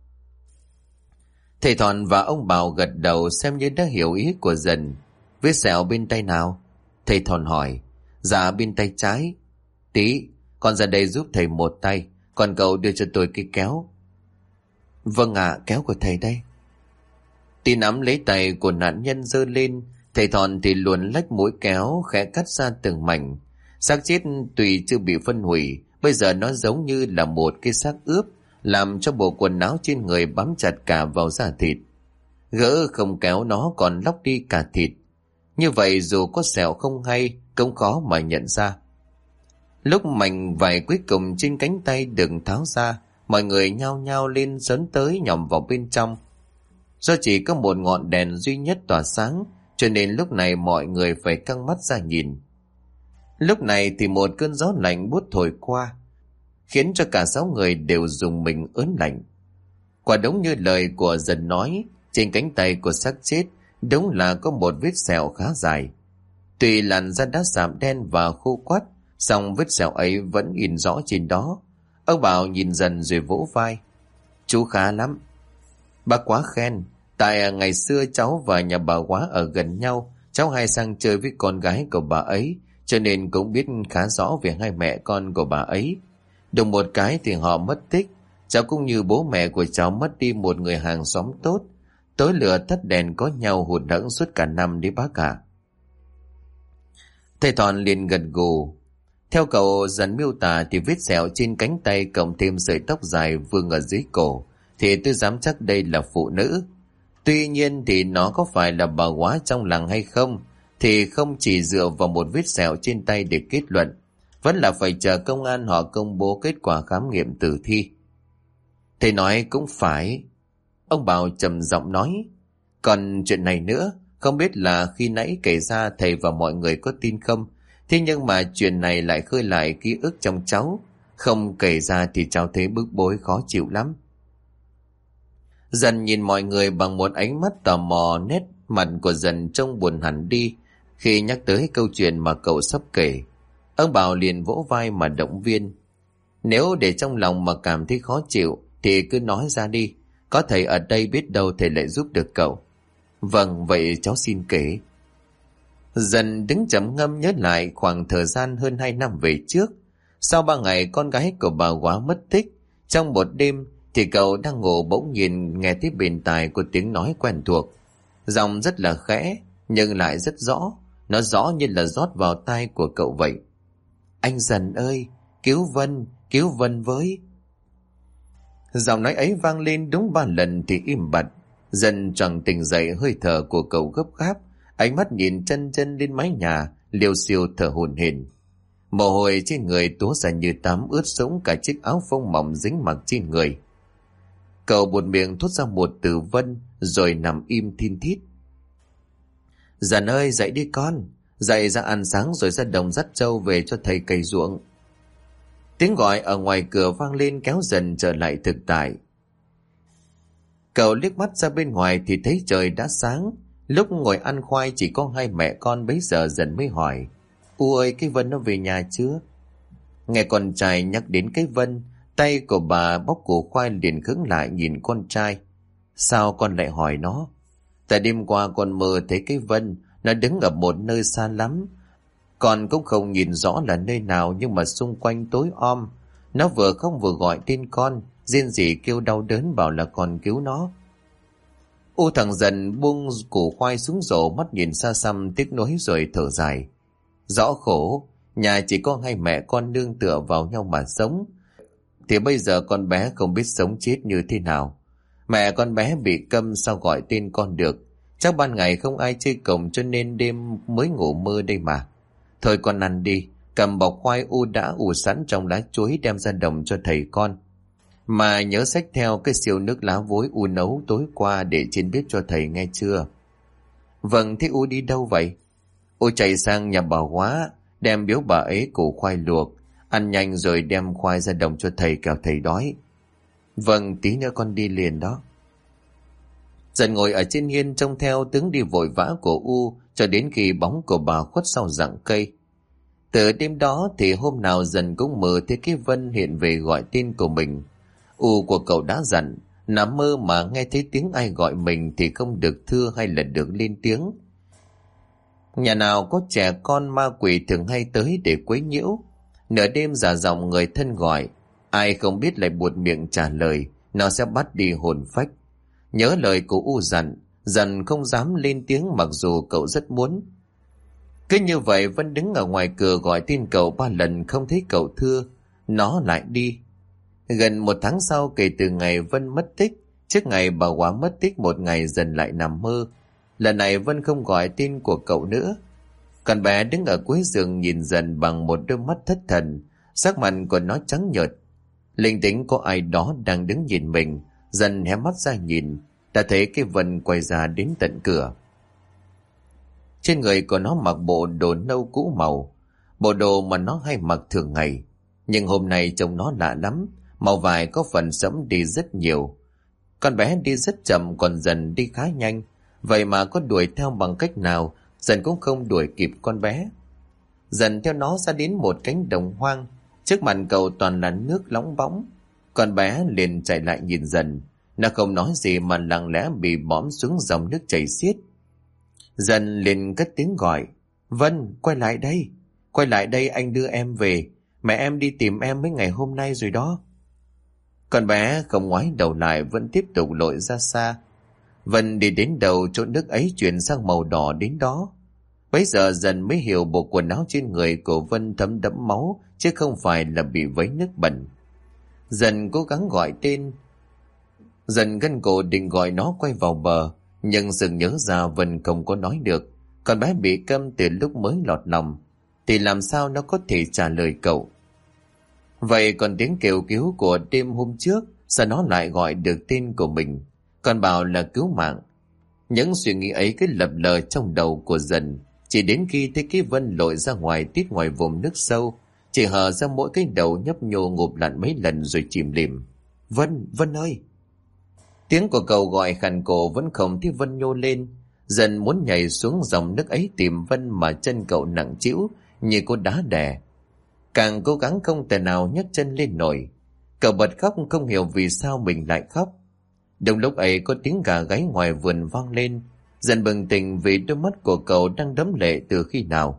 Thầy Thòn và ông Bảo gật đầu xem như đã hiểu ý của Dần. Vết sẹo bên tay nào? Thầy Thòn hỏi. Dạ bên tay trái. Tí, con ra đây giúp thầy một tay, còn cậu đưa cho tôi cái kéo. Vâng ạ, kéo của thầy đây. Tí nắm lấy tay của nạn nhân giơ lên, thầy Thòn thì luồn lách mũi kéo khẽ cắt ra từng mảnh. Xác chết tuy chưa bị phân hủy, bây giờ nó giống như là một cái xác ướp, làm cho bộ quần áo trên người bám chặt cả vào da thịt. Gỡ không kéo nó còn lóc đi cả thịt. Như vậy dù có sẹo không hay cũng khó mà nhận ra. Lúc mảnh vải cuối cùng trên cánh tay được tháo ra, mọi người nhao nhao lên sấn tới nhòm vào bên trong. Do chỉ có một ngọn đèn duy nhất tỏa sáng, cho nên lúc này mọi người phải căng mắt ra nhìn. Lúc này thì một cơn gió lạnh buốt thổi qua, khiến cho cả 6 người đều rùng mình ớn lạnh. Quả đúng như lời của Dần nói, trên cánh tay của xác chết đúng là có một vết sẹo khá dài. Tuy làn da đã sạm đen và khô quắt, song vết sẹo ấy vẫn in rõ trên đó. Ông Bảo nhìn Dần rồi vỗ vai. Chú khá lắm. Bác quá khen. Tại ngày xưa cháu và nhà bà Quá ở gần nhau, cháu hay sang chơi với con gái của bà ấy, cho nên cũng biết khá rõ về hai mẹ con của bà ấy. Đùng một cái thì họ mất tích. Cháu cũng như bố mẹ của cháu mất đi một người hàng xóm tốt. Tối lửa tắt đèn có nhau hụt hẫng suốt cả năm đấy bác ạ. Thầy Thòn liền gật gù. Theo cậu dần miêu tả thì vết sẹo trên cánh tay cộng thêm sợi tóc dài vương ở dưới cổ, thì tôi dám chắc đây là phụ nữ. Tuy nhiên thì nó có phải là bà Quá trong làng hay không thì không chỉ dựa vào một vết sẹo trên tay để kết luận, vẫn là phải chờ công an họ công bố kết quả khám nghiệm tử thi. Thầy nói cũng phải. Ông Bảo trầm giọng nói. Còn chuyện này nữa, không biết là khi nãy kể ra thầy và mọi người có tin không, thế nhưng mà chuyện này lại khơi lại ký ức trong cháu. Không kể ra thì cháu thấy bức bối khó chịu lắm. Dần nhìn mọi người bằng một ánh mắt tò mò, nét mặt của Dần trông buồn hẳn đi khi nhắc tới câu chuyện mà cậu sắp kể. Ông Bảo liền vỗ vai mà động viên. Nếu để trong lòng mà cảm thấy khó chịu thì cứ nói ra đi, có thầy ở đây biết đâu thầy lại giúp được cậu. Vâng, vậy cháu xin kể. Dần đứng trầm ngâm nhớ lại khoảng thời gian hơn 2 năm về trước. Sau 3 ngày con gái của bà Quá mất tích, trong một đêm thì cậu đang ngủ bỗng nhiên nghe thấy bên tai của tiếng nói quen thuộc. Giọng rất là khẽ nhưng lại rất rõ, nó rõ như là rót vào tai của cậu vậy. Anh Dần ơi, cứu Vân với. Giọng nói ấy vang lên đúng 3 lần thì im bặt. Dần choàng tỉnh dậy, hơi thở của cậu gấp gáp, ánh mắt nhìn chân chân lên mái nhà, liều xiêu thở hổn hển. Mồ hôi trên người túa ra như tắm ướt sũng cả chiếc áo phông mỏng dính mặc trên người. Cậu buột miệng thốt ra một từ Vân rồi nằm im thin thít. Dần ơi, dậy đi con, dậy ra ăn sáng rồi ra đồng dắt trâu về cho thầy cày ruộng. Tiếng gọi ở ngoài cửa vang lên kéo Dần trở lại thực tại. Cậu liếc mắt ra bên ngoài thì thấy trời đã sáng. Lúc ngồi ăn khoai chỉ có hai mẹ con, bấy giờ Dần mới hỏi. U ơi, cái Vân nó về nhà chưa? Nghe con trai nhắc đến cái Vân, tay của bà bóc củ khoai liền khựng lại nhìn con trai. Sao con lại hỏi nó? Tại đêm qua con mơ thấy cái Vân, nó đứng ở một nơi xa lắm. Con cũng không nhìn rõ là nơi nào, nhưng mà xung quanh tối om. Nó vừa không vừa gọi tên con, rên rỉ kêu đau đớn bảo là con cứu nó. U thằng Dần buông củ khoai xuống rổ, mắt nhìn xa xăm tiếc nuối rồi thở dài. Rõ khổ, nhà chỉ có hai mẹ con nương tựa vào nhau mà sống. Thì bây giờ con bé không biết sống chết như thế nào. Mẹ con bé bị câm sao gọi tên con được. Chắc ban ngày không ai chơi cổng cho nên đêm mới ngủ mơ đây mà. Thôi con ăn đi, cầm bọc khoai U đã ủ sẵn trong lá chuối đem ra đồng cho thầy con. Mà nhớ xách theo cái siêu nước lá vối U nấu tối qua để trên bếp cho thầy nghe chưa? Vâng, thế U đi đâu vậy? U chạy sang nhà bà Hóa, đem biếu bà ấy củ khoai luộc, ăn nhanh rồi đem khoai ra đồng cho thầy kẻo thầy đói. Vâng, tí nữa con đi liền đó. Dần ngồi ở trên hiên trông theo tướng đi vội vã của U cho đến khi bóng của bà khuất sau rặng cây. Từ đêm đó thì hôm nào Dần cũng mơ thấy cái Vân hiện về gọi tên của mình. U của cậu đã dặn, nằm mơ mà nghe thấy tiếng ai gọi mình thì không được thưa hay là được lên tiếng. Nhà nào có trẻ con ma quỷ thường hay tới để quấy nhiễu. Nửa đêm giả giọng người thân gọi, ai không biết lại buột miệng trả lời, nó sẽ bắt đi hồn phách. Nhớ lời của U dặn, Dần không dám lên tiếng mặc dù cậu rất muốn. Cứ như vậy Vân đứng ở ngoài cửa gọi tên cậu 3 lần không thấy cậu thưa, nó lại đi. Gần 1 tháng sau kể từ ngày Vân mất tích, trước ngày bà Quá mất tích 1 ngày Dần lại nằm mơ. Lần này Vân không gọi tên của cậu nữa. Con bé đứng ở cuối giường nhìn Dần bằng một đôi mắt thất thần, sắc mặt của nó trắng nhợt. Linh tính có ai đó đang đứng nhìn mình. Dần hé mắt ra nhìn, đã thấy cái Vân quay ra đến tận cửa. Trên người của nó mặc bộ đồ nâu cũ màu, bộ đồ mà nó hay mặc thường ngày. Nhưng hôm nay trông nó lạ lắm, màu vải có phần sẫm đi rất nhiều. Con bé đi rất chậm còn Dần đi khá nhanh, vậy mà có đuổi theo bằng cách nào Dần cũng không đuổi kịp con bé. Dần theo nó ra đến một cánh đồng hoang, trước mặt cậu toàn là nước lóng bóng. Con bé liền chạy lại nhìn Dần. Nó không nói gì mà lặng lẽ bị bõm xuống dòng nước chảy xiết. Dần liền cất tiếng gọi. Vân, quay lại đây. Quay lại đây, anh đưa em về. Mẹ em đi tìm em mấy ngày hôm nay rồi đó. Con bé không ngoái đầu lại, vẫn tiếp tục lội ra xa. Vân đi đến đầu chỗ nước ấy chuyển sang màu đỏ đến đó. Bấy giờ Dần mới hiểu bộ quần áo trên người của Vân thấm đẫm máu, chứ không phải là bị vấy nước bẩn. Dần cố gắng gọi tên. Dần gân cổ định gọi nó quay vào bờ, nhưng dừng nhớ ra Vân không có nói được. Con bé bị câm từ lúc mới lọt lòng, thì làm sao nó có thể trả lời cậu. Vậy còn tiếng kêu cứu của đêm hôm trước, sao nó lại gọi được tên của mình, còn bảo là cứu mạng. Những suy nghĩ ấy cứ lập lờ trong đầu của Dần, chỉ đến khi thấy cái Vân lội ra ngoài tít ngoài vùng nước sâu, chỉ hở ra mỗi cái đầu nhấp nhô ngụp lặn mấy lần rồi chìm lìm. Vân, Vân ơi! Tiếng của cậu gọi khàn cổ vẫn không thấy Vân nhô lên. Dần muốn nhảy xuống dòng nước ấy tìm Vân mà chân cậu nặng trĩu như cỗ đá đè. Càng cố gắng không thể nào nhấc chân lên nổi. Cậu bật khóc không hiểu vì sao mình lại khóc. Đồng lúc ấy có tiếng gà gáy ngoài vườn vang lên. Dần bừng tỉnh vì đôi mắt của cậu đang đẫm lệ từ khi nào.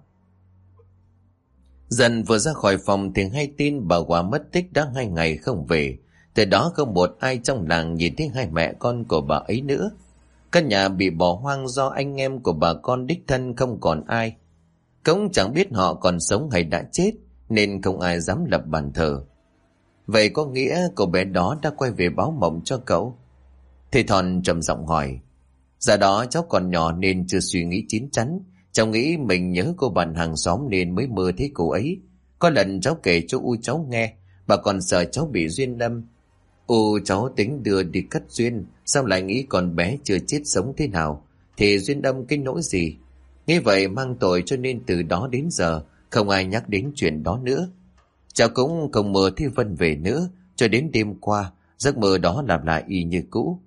Dần vừa ra khỏi phòng thì hay tin bà Quả mất tích đã 2 ngày không về. Từ đó không một ai trong làng nhìn thấy hai mẹ con của bà ấy nữa. Căn nhà bị bỏ hoang do anh em của bà con đích thân không còn ai. Cũng chẳng biết họ còn sống hay đã chết, nên không ai dám lập bàn thờ. Vậy có nghĩa cô bé đó đã quay về báo mộng cho cậu? Thầy Thòn trầm giọng hỏi. Giờ đó cháu còn nhỏ nên chưa suy nghĩ chín chắn. Cháu nghĩ mình nhớ cô bạn hàng xóm nên mới mơ thấy cô ấy. Có lần cháu kể cho U cháu nghe, bà còn sợ cháu bị duyên đâm. U cháu tính đưa đi cắt duyên, sao lại nghĩ con bé chưa chết sống thế nào, thì duyên đâm cái nỗi gì. Nghĩ vậy mang tội cho nên từ đó đến giờ không ai nhắc đến chuyện đó nữa. Cháu cũng không mơ thấy Vân về nữa, cho đến đêm qua giấc mơ đó lặp lại y như cũ.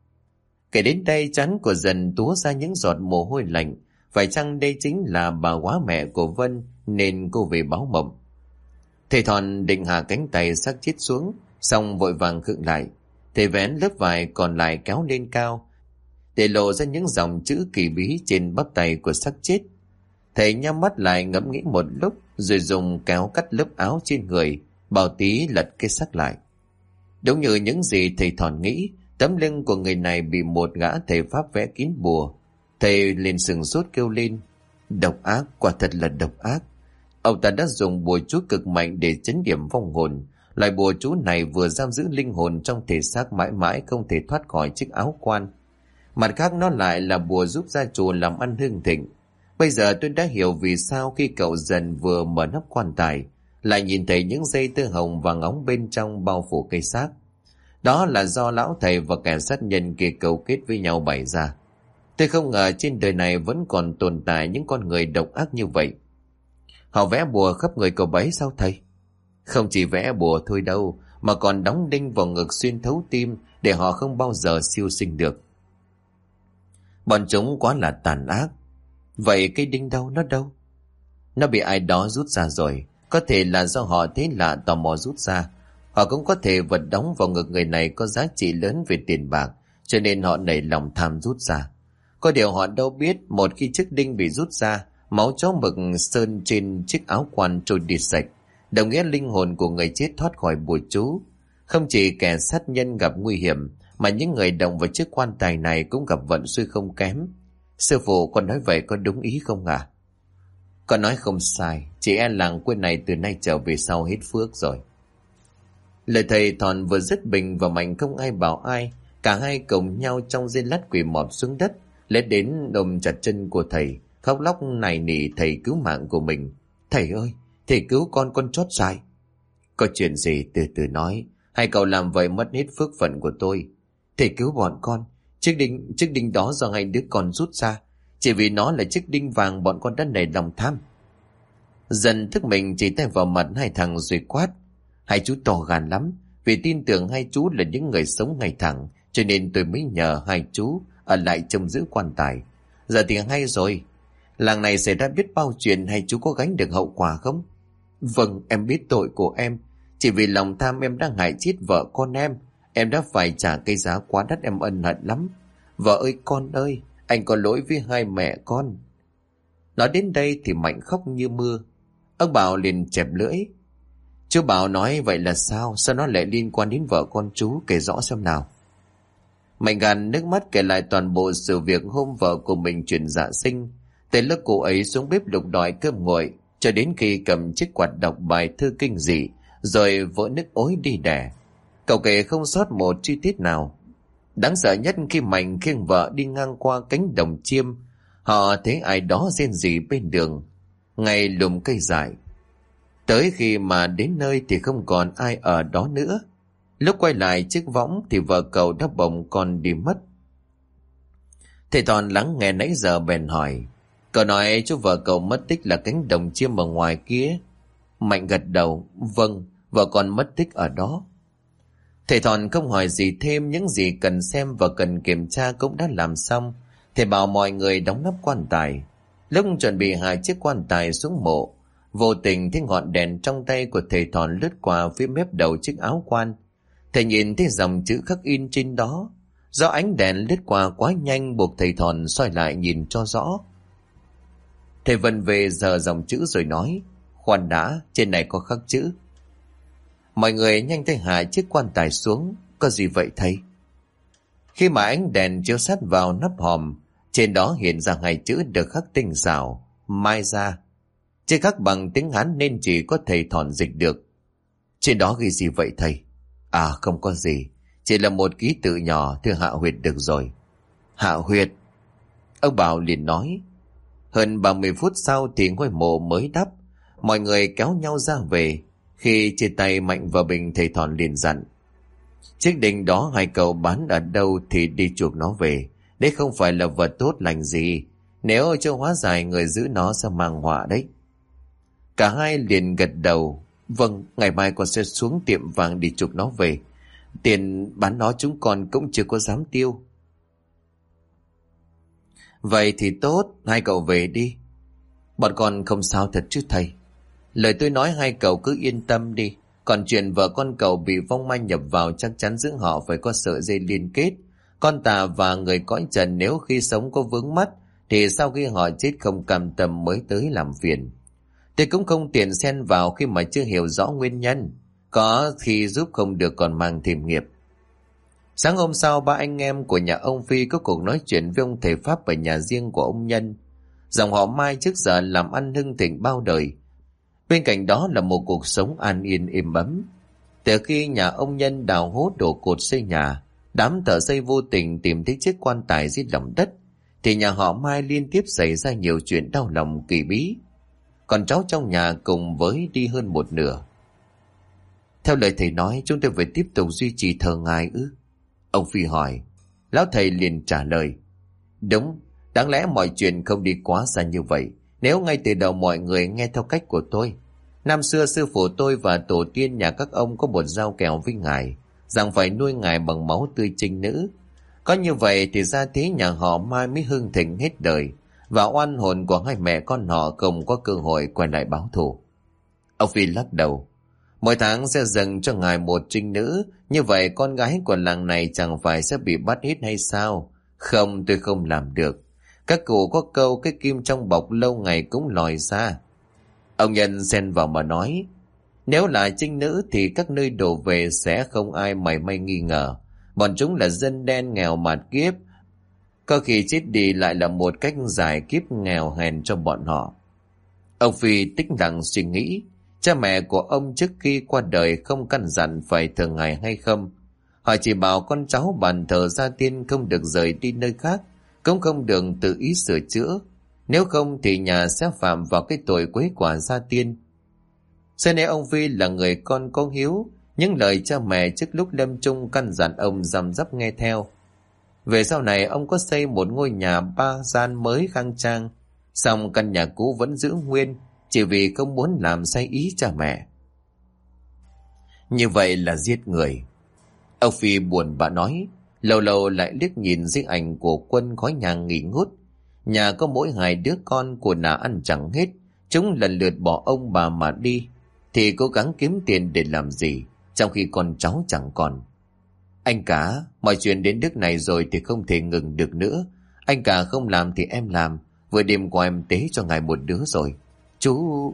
Kể đến đây trán của Dần túa ra những giọt mồ hôi lạnh. Phải chăng đây chính là bà Quá mẹ của Vân nên cô về báo mộng? Thầy Thòn định hạ cánh tay xác chết xuống, xong vội vàng khựng lại. Thầy vén lớp vải còn lại kéo lên cao, để lộ ra những dòng chữ kỳ bí trên bắp tay của xác chết. Thầy nhắm mắt lại ngẫm nghĩ một lúc, rồi dùng kéo cắt lớp áo trên người, bảo tí lật cái xác lại. Đúng như những gì thầy Thòn nghĩ, tấm lưng của người này bị một gã thầy pháp vẽ kín bùa. Thầy liền sừng sốt kêu lên. Độc ác, quả thật là độc ác. Ông ta đã dùng bùa chú cực mạnh để chấn điểm vong hồn. Loại bùa chú này vừa giam giữ linh hồn trong thể xác mãi mãi không thể thoát khỏi chiếc áo quan. Mặt khác nó lại là bùa giúp gia chủ làm ăn hưng thịnh. Bây giờ tôi đã hiểu vì sao khi cậu Dần vừa mở nắp quan tài, lại nhìn thấy những dây tơ hồng vàng óng bên trong bao phủ cây xác. Đó là do lão thầy và kẻ sát nhân kia cấu kết với nhau bày ra. Tôi không ngờ trên đời này vẫn còn tồn tại những con người độc ác như vậy. Họ vẽ bùa khắp người cậu bấy sao thầy? Không chỉ vẽ bùa thôi đâu, mà còn đóng đinh vào ngực xuyên thấu tim để họ không bao giờ siêu sinh được. Bọn chúng quá là tàn ác. Vậy cái đinh đâu, nó đâu? Nó bị ai đó rút ra rồi. Có thể là do họ thấy lạ tò mò rút ra. Họ cũng có thể vật đóng vào ngực người này có giá trị lớn về tiền bạc, cho nên họ nảy lòng tham rút ra. Có điều họ đâu biết một khi chiếc đinh bị rút ra, máu chó mực sơn trên chiếc áo quan trôi đi sạch, đồng nghĩa linh hồn của người chết thoát khỏi bùa chú. Không chỉ kẻ sát nhân gặp nguy hiểm, mà những người động vào chiếc quan tài này cũng gặp vận xui không kém. Sư phụ, con nói vậy có đúng ý không ạ? Con nói không sai, chị em làng quê này từ nay trở về sau hết phước rồi. Lời thầy Thòn vừa dứt bình và mạnh không ai bảo ai, cả hai cùng nhau trong giây lát quỳ mọp xuống đất, lết đến ôm chặt chân của thầy, khóc lóc nài nỉ thầy cứu mạng của mình. Thầy ơi, thầy cứu con chót dại. Có chuyện gì từ từ nói, hai cậu làm vậy mất hết phước phận của tôi. Thầy cứu bọn con, chiếc đinh đó do hai đứa con rút ra, chỉ vì nó là chiếc đinh vàng bọn con đã nảy lòng tham. Dần thức mình chỉ tay vào mặt hai thằng rồi quát. Hai chú to gan lắm, vì tin tưởng hai chú là những người sống ngay thẳng, cho nên tôi mới nhờ hai chú ở lại trông giữ quan tài. Giờ thì hay rồi, làng này xảy ra biết bao chuyện, hai chú có gánh được hậu quả không? Vâng, em biết tội của em, Chỉ vì lòng tham em đã hại chết vợ con em đã phải trả cái giá quá đắt, em ân hận lắm. Vợ ơi, con ơi, anh có lỗi với hai mẹ con. Nói đến đây thì Mạnh khóc như mưa. Ông Bảo liền chẹp lưỡi. Chú Bảo nói vậy là sao nó lại liên quan đến vợ con chú, kể rõ xem nào. Mạnh gàn nước mắt kể lại toàn bộ sự việc hôm vợ của mình chuyển dạ sinh. Từ lúc cô ấy xuống bếp lục đòi cơm nguội, cho đến khi cầm chiếc quạt đọc bài thư kinh dị, rồi vỡ nức ối đi đẻ. Cậu kể không sót một chi tiết nào. Đáng sợ nhất khi Mạnh khiêng vợ đi ngang qua cánh đồng chiêm, họ thấy ai đó rên rỉ bên đường, ngay lùm cây dại. Tới khi mà đến nơi thì không còn ai ở đó nữa. Lúc quay lại chiếc võng thì vợ cậu đã bồng con đi mất. Thầy Toàn lắng nghe nãy giờ bèn hỏi, cậu nói chú vợ cậu mất tích là cánh đồng chiêm ở ngoài kia? Mạnh gật đầu, vâng, vợ con mất tích ở đó. Thầy Toàn không hỏi gì thêm, những gì cần xem và cần kiểm tra cũng đã làm xong. Thầy bảo mọi người đóng nắp quan tài. Lúc chuẩn bị hạ chiếc quan tài xuống mộ, vô tình thấy ngọn đèn trong tay của thầy Toàn lướt qua phía mép đầu chiếc áo quan. Thầy nhìn thấy dòng chữ khắc in trên đó. Do ánh đèn lướt qua quá nhanh buộc thầy Toàn xoay lại nhìn cho rõ. Thầy vần về giờ dòng chữ rồi nói, khoan đã, trên này có khắc chữ. Mọi người nhanh tay hạ chiếc quan tài xuống. Có gì vậy thầy? Khi mà ánh đèn chiếu sát vào nắp hòm, trên đó hiện ra hai chữ được khắc tinh xảo, Mai Gia. Chữ khắc bằng tiếng Hán nên chỉ có thầy Thòn dịch được. Trên đó ghi gì vậy thầy? À, không có gì, chỉ là một ký tự nhỏ, thưa Hạ Huyệt được rồi. Hạ Huyệt? Ông Bảo liền nói. Hơn 30 phút sau thì ngôi mộ mới đắp. Mọi người kéo nhau ra về. Khi chia tay Mạnh và Bình, thầy Thòn liền dặn, chiếc đình đó hai cậu bán ở đâu thì đi chuộc nó về. Đấy không phải là vật tốt lành gì, nếu cho hóa giải người giữ nó sẽ mang họa đấy. Cả hai liền gật đầu. Vâng, ngày mai con sẽ xuống tiệm vàng đi chuộc nó về. Tiền bán nó chúng con cũng chưa có dám tiêu. Vậy thì tốt, hai cậu về đi. Bọn con không sao thật chứ thầy? Lời tôi nói hai cậu cứ yên tâm đi. Còn chuyện vợ con cậu bị vong ma nhập vào chắc chắn giữa họ phải có sợi dây liên kết. Con tà và người cõi trần nếu khi sống có vướng mắt thì sau khi họ chết không cam tâm mới tới làm phiền. Tôi cũng không tiện xen vào khi mà chưa hiểu rõ nguyên nhân. Có khi giúp không được còn mang thêm nghiệp. Sáng hôm sau, ba anh em của nhà ông Phi có cuộc nói chuyện với ông thầy Pháp ở nhà riêng của ông Nhân. Dòng họ Mai trước giờ làm ăn hưng thịnh bao đời. Bên cạnh đó là một cuộc sống an yên êm ấm. Từ khi nhà ông Nhân đào hố đổ cột xây nhà, đám thợ xây vô tình tìm thấy chiếc quan tài dưới lòng đất, thì nhà họ Mai liên tiếp xảy ra nhiều chuyện đau lòng kỳ bí. Còn cháu trong nhà cùng với đi hơn một nửa. Theo lời thầy nói, chúng tôi phải tiếp tục duy trì thờ ngài ư? Ông Phi hỏi. Lão thầy liền trả lời, đúng, đáng lẽ mọi chuyện không đi quá xa như vậy nếu ngay từ đầu mọi người nghe theo cách của tôi. Năm xưa sư phụ tôi và tổ tiên nhà các ông có một giao kèo với ngài, rằng phải nuôi ngài bằng máu tươi trinh nữ. Có như vậy thì gia thế nhà họ Mai mới hưng thịnh hết đời, và oan hồn của hai mẹ con họ không có cơ hội quay lại báo thù. Ông Phi lắc đầu. Mỗi tháng sẽ dâng cho ngài một trinh nữ, như vậy con gái của làng này chẳng phải sẽ bị bắt hết hay sao? Không, tôi không làm được. Các cụ có câu cái kim trong bọc lâu ngày cũng lòi ra. Ông Nhân xen vào mà nói, nếu là trinh nữ thì các nơi đổ về sẽ không ai mảy may nghi ngờ. Bọn chúng là dân đen nghèo mạt kiếp. Có khi chết đi lại là một cách giải kiếp nghèo hèn cho bọn họ. Ông Phi tĩnh lặng suy nghĩ. Cha mẹ của ông trước khi qua đời không căn dặn phải thờ ngài hay không. Họ chỉ bảo con cháu bàn thờ gia tiên không được rời đi nơi khác, cũng không được tự ý sửa chữa. Nếu không thì nhà sẽ phạm vào cái tội quấy quả gia tiên. Cho nên ông Phi là người con có hiếu, những lời cha mẹ trước lúc lâm chung căn dặn ông răm rắp nghe theo. Về sau này ông có xây một ngôi nhà 3 gian mới khang trang, song căn nhà cũ vẫn giữ nguyên, chỉ vì không muốn làm sai ý cha mẹ. Như vậy là giết người. Ông Phi buồn bã nói, lâu lâu lại liếc nhìn di ảnh của Quân khói nhang nghỉ ngút. Nhà có mỗi 2 đứa con của nà ăn chẳng hết, chúng lần lượt bỏ ông bà mà đi. thì cố gắng kiếm tiền để làm gì, trong khi con cháu chẳng còn. Anh cả, mọi chuyện đến nước này rồi thì không thể ngừng được nữa. Anh cả không làm thì em làm. Vừa đêm qua em tế cho ngài một đứa rồi. Chú...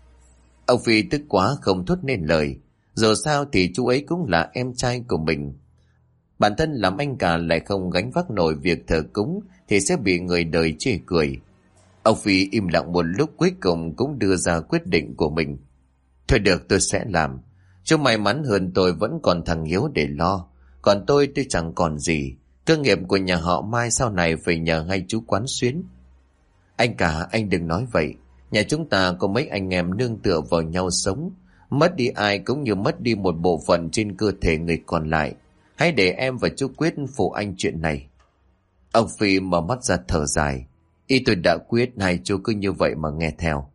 Ông Phi tức quá không thốt nên lời. Dù sao thì chú ấy cũng là em trai của mình. Bản thân làm anh cả lại không gánh vác nổi việc thờ cúng thì sẽ bị người đời chê cười. Ông Phi im lặng một lúc, cuối cùng cũng đưa ra quyết định của mình. Thôi được, tôi sẽ làm. Chú may mắn hơn tôi vẫn còn thằng Hiếu để lo. Còn tôi chẳng còn gì. Cơ nghiệp của nhà họ Mai sau này phải nhờ ngay chú Quán Xuyến. Anh cả, anh đừng nói vậy. Nhà chúng ta có mấy anh em nương tựa vào nhau sống. Mất đi ai cũng như mất đi một bộ phận trên cơ thể người còn lại. Hãy để em và chú Quyết phụ anh chuyện này. Ông Phi mở mắt ra thở dài. Ý tôi đã quyết, hai chú cứ như vậy mà nghe theo.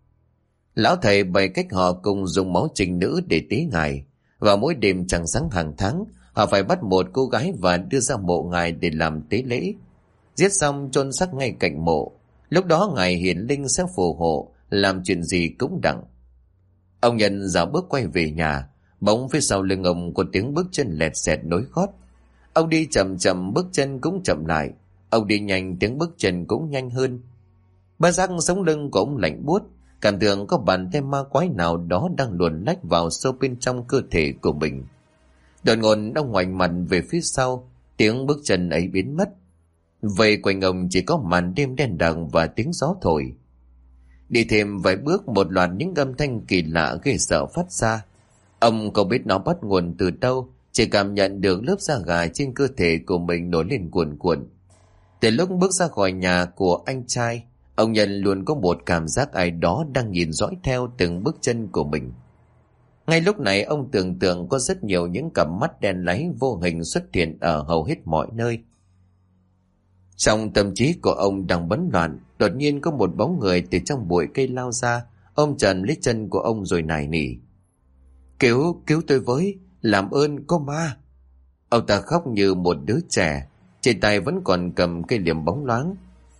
Lão thầy bày cách họ cùng dùng máu trình nữ để tế ngài. Và mỗi đêm trăng sáng hàng tháng, họ phải bắt một cô gái và đưa ra mộ ngài để làm tế lễ. Giết xong chôn xác ngay cạnh mộ. Lúc đó ngài hiển linh sẽ phù hộ, làm chuyện gì cũng đặng. Ông Nhân dạo bước quay về nhà, bỗng phía sau lưng ông có tiếng bước chân lẹt xẹt nối gót. Ông đi chậm chậm, bước chân cũng chậm lại. Ông đi nhanh, tiếng bước chân cũng nhanh hơn. Bất giác sống lưng của ông lạnh buốt, cảm tưởng có bàn tay ma quái nào đó đang luồn lách vào sâu bên trong cơ thể của mình. Đột ngột ông ngoảnh mặt về phía sau, tiếng bước chân ấy biến mất. Vây quanh ông chỉ có màn đêm đen đặc và tiếng gió thổi. Đi thêm vài bước, một loạt những âm thanh kỳ lạ ghê sợ phát ra. Ông không biết nó bắt nguồn từ đâu, chỉ cảm nhận được lớp da gà trên cơ thể của mình nổi lên cuồn cuộn. Từ lúc bước ra khỏi nhà của anh trai, ông Nhân luôn có một cảm giác ai đó đang nhìn dõi theo từng bước chân của mình. Ngay lúc này ông tưởng tượng có rất nhiều những cặp mắt đen láy vô hình xuất hiện ở hầu hết mọi nơi. Trong tâm trí của ông đang bấn loạn, đột nhiên có một bóng người từ trong bụi cây lao ra, ôm chầm lấy chân của ông rồi nài nỉ. Cứu tôi với, làm ơn, có ma. Ông ta khóc như một đứa trẻ, trên tay vẫn còn cầm cây liềm bóng loáng.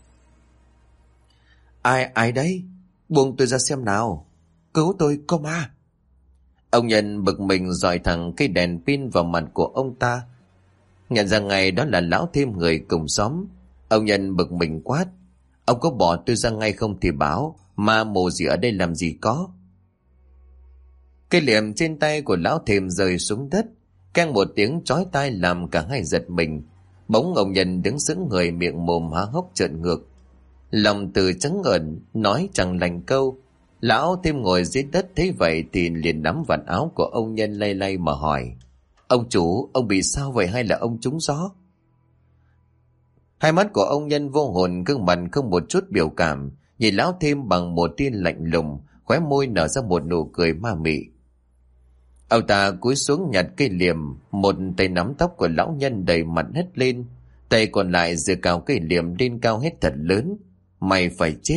Ai đấy? Buông tôi ra xem nào. Cứu tôi, có ma. Ông Nhân bực mình dọi thẳng cây đèn pin vào mặt của ông ta. Nhận ra ngay đó là lão Thêm người cùng xóm. Ông Nhân bực mình quát. Ông có bỏ tôi ra ngay không thì báo, ma mồ gì ở đây làm gì có. Cây liềm trên tay của lão Thêm rơi xuống đất, keng một tiếng chói tai làm cả hai giật mình. Bỗng ông Nhân đứng sững người, miệng mồm há hốc trợn ngược. Lòng từ trắng ngợn, nói chẳng lành câu. Lão Thêm ngồi dưới đất thấy vậy thì liền nắm vạt áo của ông Nhân lay lay mà hỏi. Ông chủ, ông bị sao vậy hay là ông trúng gió? Hai mắt của ông Nhân vô hồn, gương mặt không một chút biểu cảm, nhìn lão Thêm bằng một tia lạnh lùng, khóe môi nở ra một nụ cười ma mị. Ông ta cúi xuống nhặt cây liềm, một tay nắm tóc của lão Nhân đầy mặt hất lên, tay còn lại giơ cao cây liềm lên cao hết thật lớn. Mày phải chết.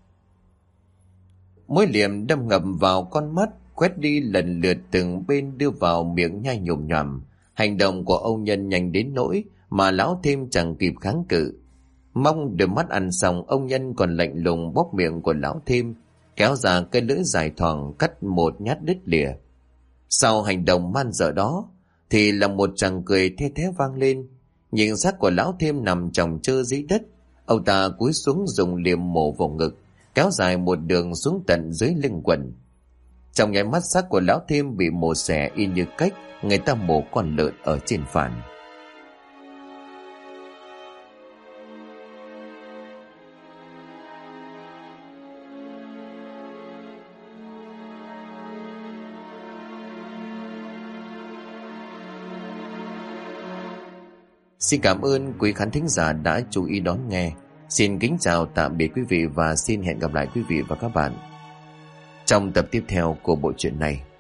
Mũi liềm đâm ngầm vào con mắt, quét đi lần lượt từng bên đưa vào miệng nhai nhồm nhòm. Hành động của ông Nhân nhanh đến nỗi mà lão Thêm chẳng kịp kháng cự. Mong đôi mắt ăn xong, ông Nhân còn lạnh lùng bóp miệng của lão Thêm, kéo ra cây lưỡi dài thoảng cắt một nhát đứt lìa. Sau hành động man dợ đó thì là một tràng cười the thé vang lên. Nhìn xác của lão Thêm nằm chồng chơ dưới đất, ông ta cúi xuống dùng liềm mổ vào ngực, kéo dài một đường xuống tận dưới lưng quần. Trong nháy mắt, xác của lão Thêm bị mổ xẻ y như cách người ta mổ con lợn ở trên phản. Xin cảm ơn quý khán thính giả đã chú ý đón nghe. Xin kính chào tạm biệt quý vị và xin hẹn gặp lại quý vị và các bạn trong tập tiếp theo của bộ truyện này.